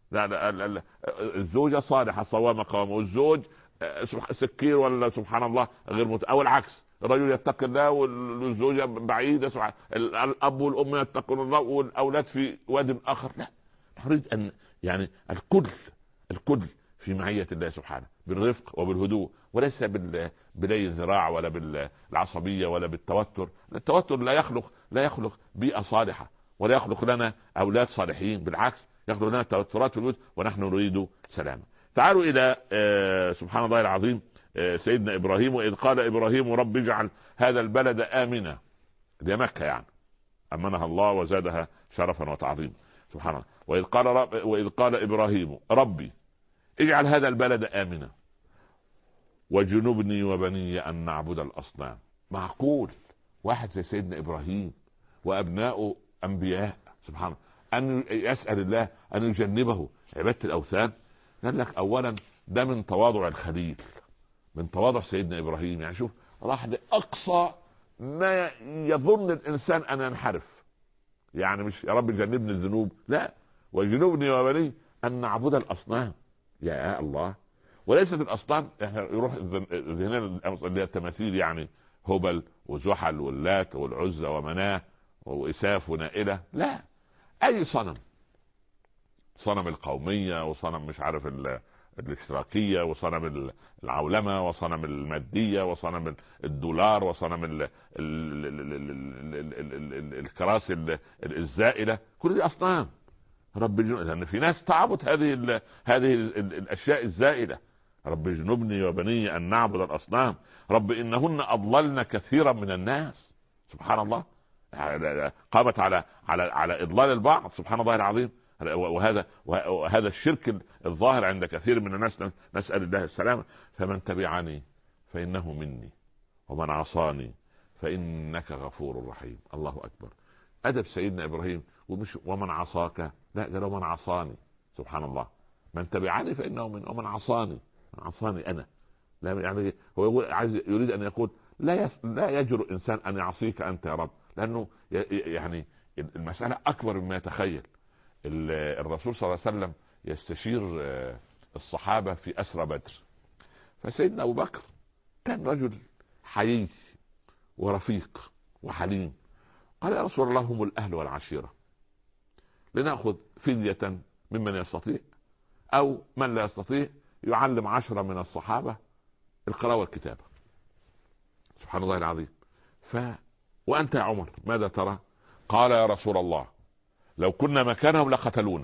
لا الزوجة صالحة صوامة قوامة، والزوج سكير ولا سبحان الله غير أو العكس، الرجل يتقي الله والزوجة بعيدة، الأب والأم يتقون الله والأولاد في واد آخر. لا، نريد أن يعني الكل في معية الله سبحانه بالرفق وبالهدوء، وليس بلي الذراع ولا بالعصبية ولا بالتوتر. التوتر لا يخلق بيئة صالحة، ولا يخلق لنا أولاد صالحين، بالعكس يخلق لنا توترات في البيوت، ونحن نريد سلامة. تعالوا إلى سبحان الله العظيم سيدنا إبراهيم، وإذ قال إبراهيم رب اجعل هذا البلد آمنا، دي مكة يعني أمنها الله وزادها شرفا وتعظيما، سبحان الله. وإذ قال إبراهيم ربي اجعل هذا البلد آمنا وجنبني وبني أن نعبد الأصنام. معقول واحد زي سيدنا إبراهيم وأبناؤه أنبياء سبحان الله أن يسأل الله أن يجنبه عبادة الأوثان؟ قال لك أولا ده من تواضع الخليل، من تواضع سيدنا إبراهيم. يعني شوف، راح لأقصى ما يظن الإنسان أن ينحرف. يعني مش يا رب جنبني الذنوب، لا، وجنبني وبني أن نعبد الأصنام. يا الله، وليست الأصنام يروح ذهننا اللي هي التماثيل، يعني هبل وزحل واللات والعزى ومناه وإساف ونائلة، لا، أي صنم، صنم القومية وصنم مش عارف الاشتراكية وصنم العولمة وصنم المادية وصنم الدولار وصنم الكراسي الزائلة، كل دي أصنام. رب لأن في ناس تعبد هذه الأشياء الزائلة. رب جنبني وبني أن نعبد الأصنام. رب إنهن أضللن كثيرا من الناس. سبحان الله، قامت على إضلال البعض، سبحان الله العظيم. وهذا الشرك الظاهر عند كثير من الناس، نسأل الله السلامة. فمن تبعني فإنه مني ومن عصاني فإنك غفور رحيم. الله أكبر. أدب سيدنا إبراهيم، ومش ومن عصاك، لا، قال ومن عصاني. سبحان الله، من تبعني فإنه من، ومن عصاني، من عصاني أنا. لا، يعني هو عايز يريد أن يقول لا يجرؤ إنسان أن يعصيك أنت يا رب، لأنه يعني المسألة أكبر مما يتخيل. الرسول صلى الله عليه وسلم يستشير الصحابة في أسرى بدر، فسيدنا أبو بكر كان رجل حيي ورفيق وحليم. قال يا رسول الله هم الأهل والعشيرة، لنأخذ فدية ممن يستطيع، أو من لا يستطيع يعلم 10 من الصحابة القراءة والكتابة. سبحان الله العظيم. وأنت يا عمر ماذا ترى؟ قال يا رسول الله لو كنا مكانهم لقتلونا،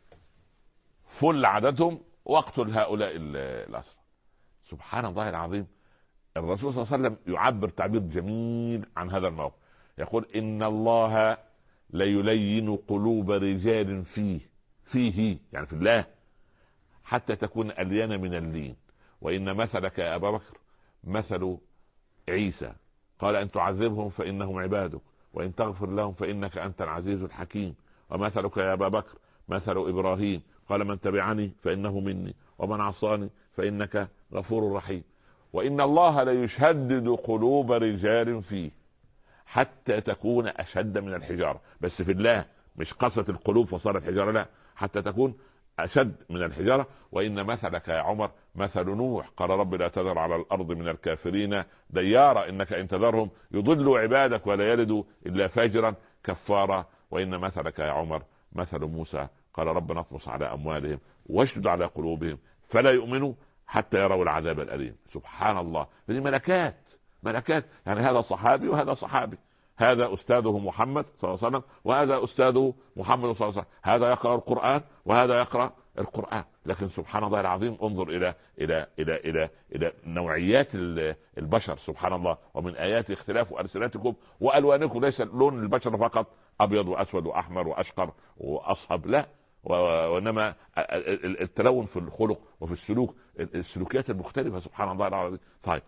فل عددهم واقتل هؤلاء الأسرى. سبحان الله العظيم. الرسول صلى الله عليه وسلم يعبر تعبير جميل عن هذا الموقف، يقول إن الله ليلين قلوب رجال فيه يعني في الله حتى تكون ألين من اللين. وإن مثلك يا أبا بكر مثل عيسى، قال إن تعذبهم فإنهم عبادك وإن تغفر لهم فإنك أنت العزيز الحكيم. ومثلك يا أبا بكر مثل إبراهيم، قال من تبعني فإنه مني ومن عصاني فإنك غفور رحيم. وإن الله ليشدد قلوب رجال فيه حتى تكون أشد من الحجارة. بس في الله، مش قسوة القلوب فصارت حجارة، لا، حتى تكون أشد من الحجارة. وإن مثلك يا عمر مثل نوح، قال رب لا تذر على الأرض من الكافرين ديارا إنك إن تذرهم يضلوا عبادك ولا يلدوا إلا فاجرا كفارا. وإن مثلك يا عمر مثل موسى، قال رب نطمس على أموالهم واشدد على قلوبهم فلا يؤمنوا حتى يروا العذاب الأليم. سبحان الله. هذه ملكات. يعني هذا صحابي وهذا صحابي، هذا أستاذه محمد صلى الله عليه وسلم وهذا أستاذه محمد صلى الله عليه وسلم، هذا يقرأ القرآن وهذا يقرأ القرآن. لكن سبحان الله العظيم، انظر إلى إلى إلى إلى إلى نوعيات البشر. سبحان الله. ومن آيات اختلاف ألسنتكم وألوانكم، ليس لون البشر فقط أبيض وأسود وأحمر وأشقر وأصهب، لا، وإنما التلون في الخلق وفي السلوك، السلوكيات المختلفة. سبحان الله العظيم. طيب،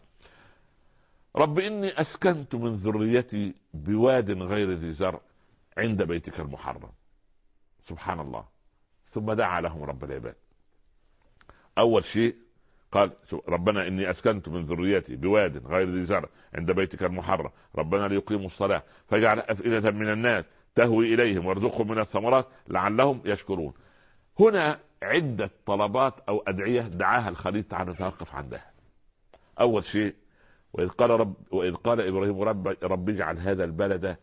رب إني أسكنت من ذريتي بواد غير ذي زرع عند بيتك المحرم. سبحان الله. ثم دعا لهم رب العباد. أول شيء قال ربنا إني أسكنت من ذريتي بواد غير ذي زرع عند بيتك المحرم ربنا ليقيموا الصلاة فاجعل أفئدة من الناس تهوي إليهم وارزقهم من الثمرات لعلهم يشكرون. هنا عدة طلبات أو أدعية دعاها الخليل، تعالى نتوقف عندها. أول شيء وإذ قال إبراهيم رب اجعل هذا البلد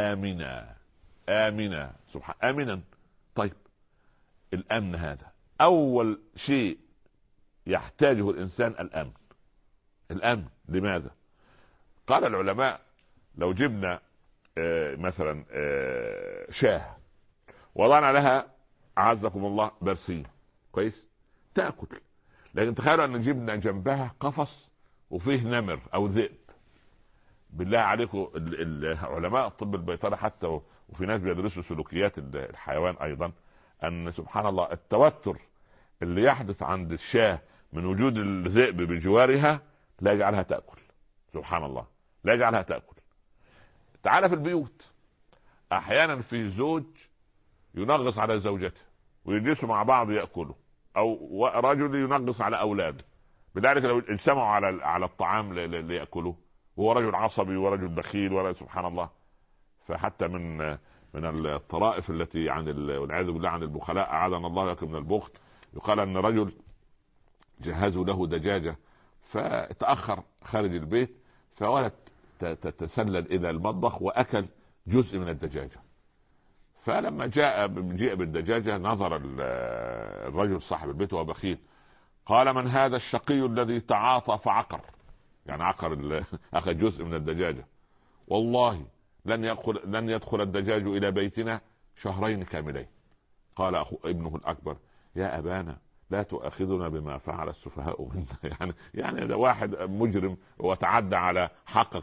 آمنا. سبحان آمنا. طيب، الأمن هذا أول شيء يحتاجه الإنسان، الأمن. لماذا؟ قال العلماء لو جبنا مثلا شاه وضعنا لها أعزكم الله برسيم كويس تأكل، لكن تخيلوا أن جبنا جنبها قفص وفيه نمر أو ذئب. بالله عليكم علماء الطب البيطري حتى وفي ناس بيدرسوا سلوكيات الحيوان أيضا، أن سبحان الله التوتر اللي يحدث عند الشاه من وجود الذئب بجوارها لا يجعلها تأكل. سبحان الله، لا يجعلها تأكل. تعال في البيوت، احيانا في زوج ينغص على زوجته ويجلسوا مع بعض يأكلوا، او رجل ينغص على اولاده، بذلك لو اجتمعوا على الطعام ليأكلوا، وهو رجل عصبي ورجل بخيل ولا سبحان الله. فحتى من الطرائف التي والعياذ بالله عن البخلاء، اعاذنا الله لكم من البخل، يقال ان رجل جهزوا له دجاجه فتأخر خارج البيت، فولد تسلل الى المطبخ واكل جزء من الدجاجه. فلما جيء بالدجاجه نظر الرجل صاحب البيت وهو بخيل، قال: من هذا الشقي الذي تعاطى فعقر؟ يعني عقر اخذ جزء من الدجاجه. والله لن يدخل الدجاج الى بيتنا شهرين كاملين. قال ابنه الاكبر: يا ابانا لا تؤاخذنا بما فعل السفهاء منا. يعني ده واحد مجرم وتعدى على حقك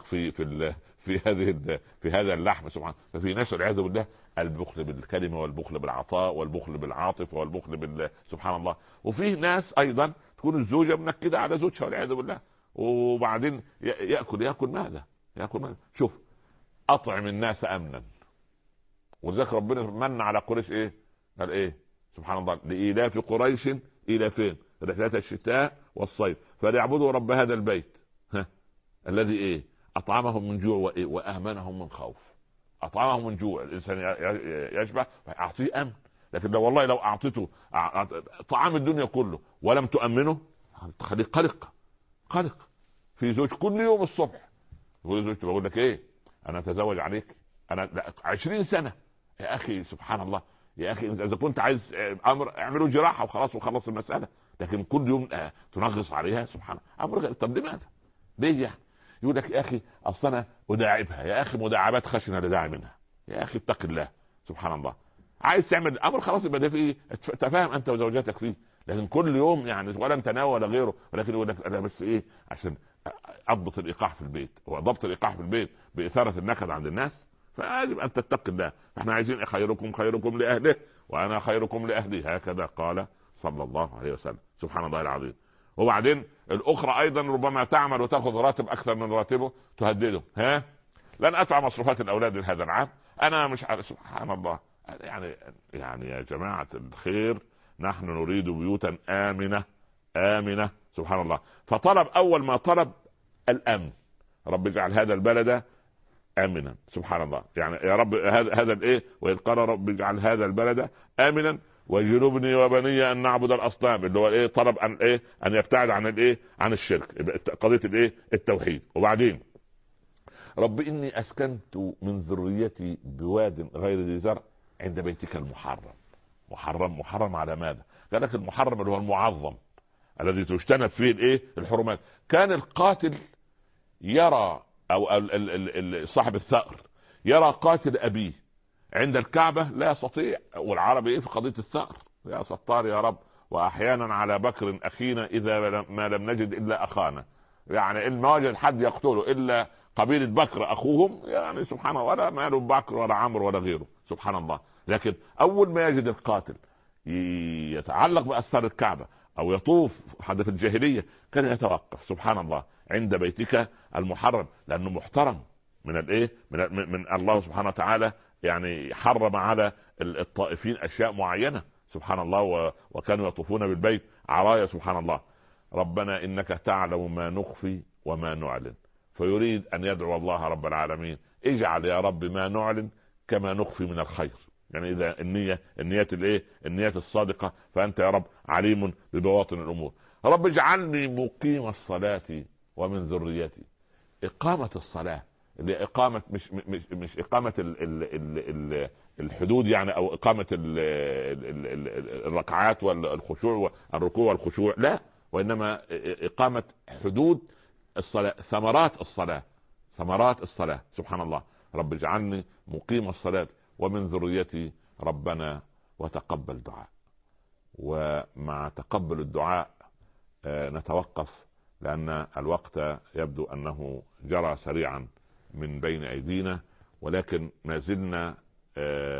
في هذا اللحم. سبحان الله. ففي ناس والعياذ بالله البخل بالكلمه والبخل بالعطاء والبخل بالعاطفه والبخل سبحان الله. وفيه ناس ايضا تكون الزوجه منكده على زوجها والعياذ بالله، وبعدين ياكل ماذا؟ شوف، اطعم الناس امنا. ولذلك ربنا من على قريش ايه؟ قال ايه؟ سبحان الله: لإيلاف قريش إيلافين رحلة الشتاء والصيف فليعبدوا رب هذا البيت الذي ايه؟ اطعمهم من جوع وامنهم من خوف. اطعمهم من جوع، الانسان يشبع اعطيه امن. لكن لو والله لو اعطيته طعام الدنيا كله ولم تؤمنه تخليه قلق. في زوج كل يوم الصبح يقول لزوجته: بقول لك ايه، انا اتزوج عليك انا 20 سنه. يا اخي سبحان الله، يا اخي اذا كنت عايز امر اعملوا جراحه وخلاص وخلص المساله، لكن كل يوم تنغص عليها. سبحان الله. امر. طب لماذا؟ ليه يعني؟ يقول لك: يا اخي اصل انا اداعبها. يا اخي مداعبات خشنه لداعي منها. يا اخي اتق الله. سبحان الله. عايز تعمل امر خلاص يبقى ده فيه تفاهم انت وزوجتك فيه، لكن كل يوم يعني ولا تناول ولا غيره. ولكن يقول لك انا بس ايه عشان اضبط الايقاع في البيت. وضبط الايقاع في البيت باثاره النكد عند الناس، فيجب ان تتقي الله. احنا عايزين خيركم لاهله وانا خيركم لاهلي، هكذا قال صلى الله عليه وسلم. سبحان الله العظيم. وبعدين الاخرى ايضا ربما تعمل وتاخذ راتب اكثر من راتبه، تهدده: لن ادفع مصروفات الاولاد لهذا العام، انا مش عارف. سبحان الله. يعني يا جماعه الخير، نحن نريد بيوتا امنه. سبحان الله. فطلب اول ما طلب الامن. رب اجعل هذا البلد امنا. سبحان الله. يعني يا رب هذا الايه، واذ قال رب اجعل هذا البلد امنا وجنبني وبني ان نعبد الاصنام، اللي هو ايه؟ طلب ان ايه؟ ان يبتعد عن الايه؟ عن الشرك، قضيه الايه؟ التوحيد. وبعدين: رب اني اسكنت من ذريتي بواد غير ذي زرع عند بيتك المحرم. محرم على ماذا؟ قال لك المحرم اللي هو المعظم الذي تجتنب فيه الايه؟ الحرمات. كان القاتل يرى او صاحب الثأر يرى قاتل ابيه عند الكعبة لا يستطيع. والعربي ايه في قضية الثأر؟ يا ستار يا رب. واحيانا على بكر اخينا اذا ما لم نجد الا اخانا. يعني ان ما وجد حد يقتله الا قبيلة بكر اخوهم، يعني سبحان الله، ولا ماله بكر ولا عمرو ولا غيره. سبحان الله. لكن اول ما يجد القاتل يتعلق باستار الكعبة او يطوف، حتى في الجاهلية كان يتوقف سبحان الله عند بيتك المحرم، لانه محترم من الايه؟ من الله سبحانه وتعالى. يعني حرم على الطائفين اشياء معينة. سبحان الله. وكانوا يطوفون بالبيت عرايا. سبحان الله. ربنا انك تعلم ما نخفي وما نعلن. فيريد ان يدعو الله رب العالمين: اجعل يا رب ما نعلن كما نخفي من الخير. يعني اذا النية الايه؟ النية الصادقة، فانت يا رب عليم ببواطن الامور. رب اجعلني مقيم الصلاة ومن ذريتي. اقامة الصلاة اللي اقامة مش اقامة الحدود يعني، او اقامة الركعات والخشوع والركوع والخشوع، لا، وانما اقامة حدود الصلاة، ثمرات الصلاة. سبحان الله. رب اجعلني مقيم الصلاة ومن ذريتي ربنا وتقبل دعاء. ومع تقبل الدعاء نتوقف، لأن الوقت يبدو أنه جرى سريعا من بين أيدينا، ولكن ما زلنا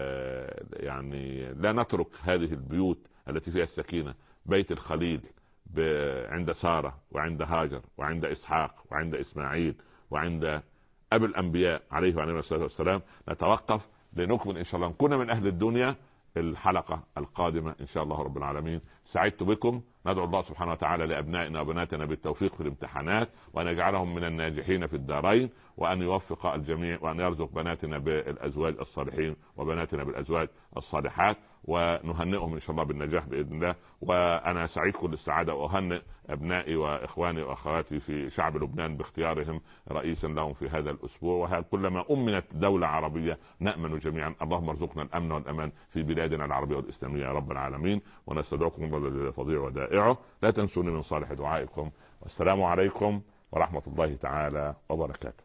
يعني لا نترك هذه البيوت التي فيها السكينة. بيت الخليل، عند سارة وعند هاجر وعند إسحاق وعند إسماعيل وعند أبي الأنبياء عليه وعلى الصلاة والسلام. نتوقف لنكمل إن شاء الله، نكون من أهل الدنيا الحلقة القادمة إن شاء الله رب العالمين. سعدت بكم. ندعو الله سبحانه وتعالى لأبنائنا وبناتنا بالتوفيق في الامتحانات، وأن يجعلهم من الناجحين في الدارين، وأن يوفق الجميع، وأن يرزق بناتنا بالأزواج الصالحين وبناتنا بالأزواج الصالحات، ونهنئهم إن شاء الله بالنجاح بإذن الله. وأنا سعيد كل السعادة، وأهنئ أبنائي وإخواني وأخواتي في شعب لبنان باختيارهم رئيسا لهم في هذا الأسبوع. وكلما أمنت دولة عربية نأمن جميعا. اللهم ارزقنا الأمن والأمان في بلادنا العربية والإسلامية يا رب العالمين. ونستودعكم الله الذي لا تضيع ودائعه. لا تنسوني من صالح دعائكم، والسلام عليكم ورحمة الله تعالى وبركاته.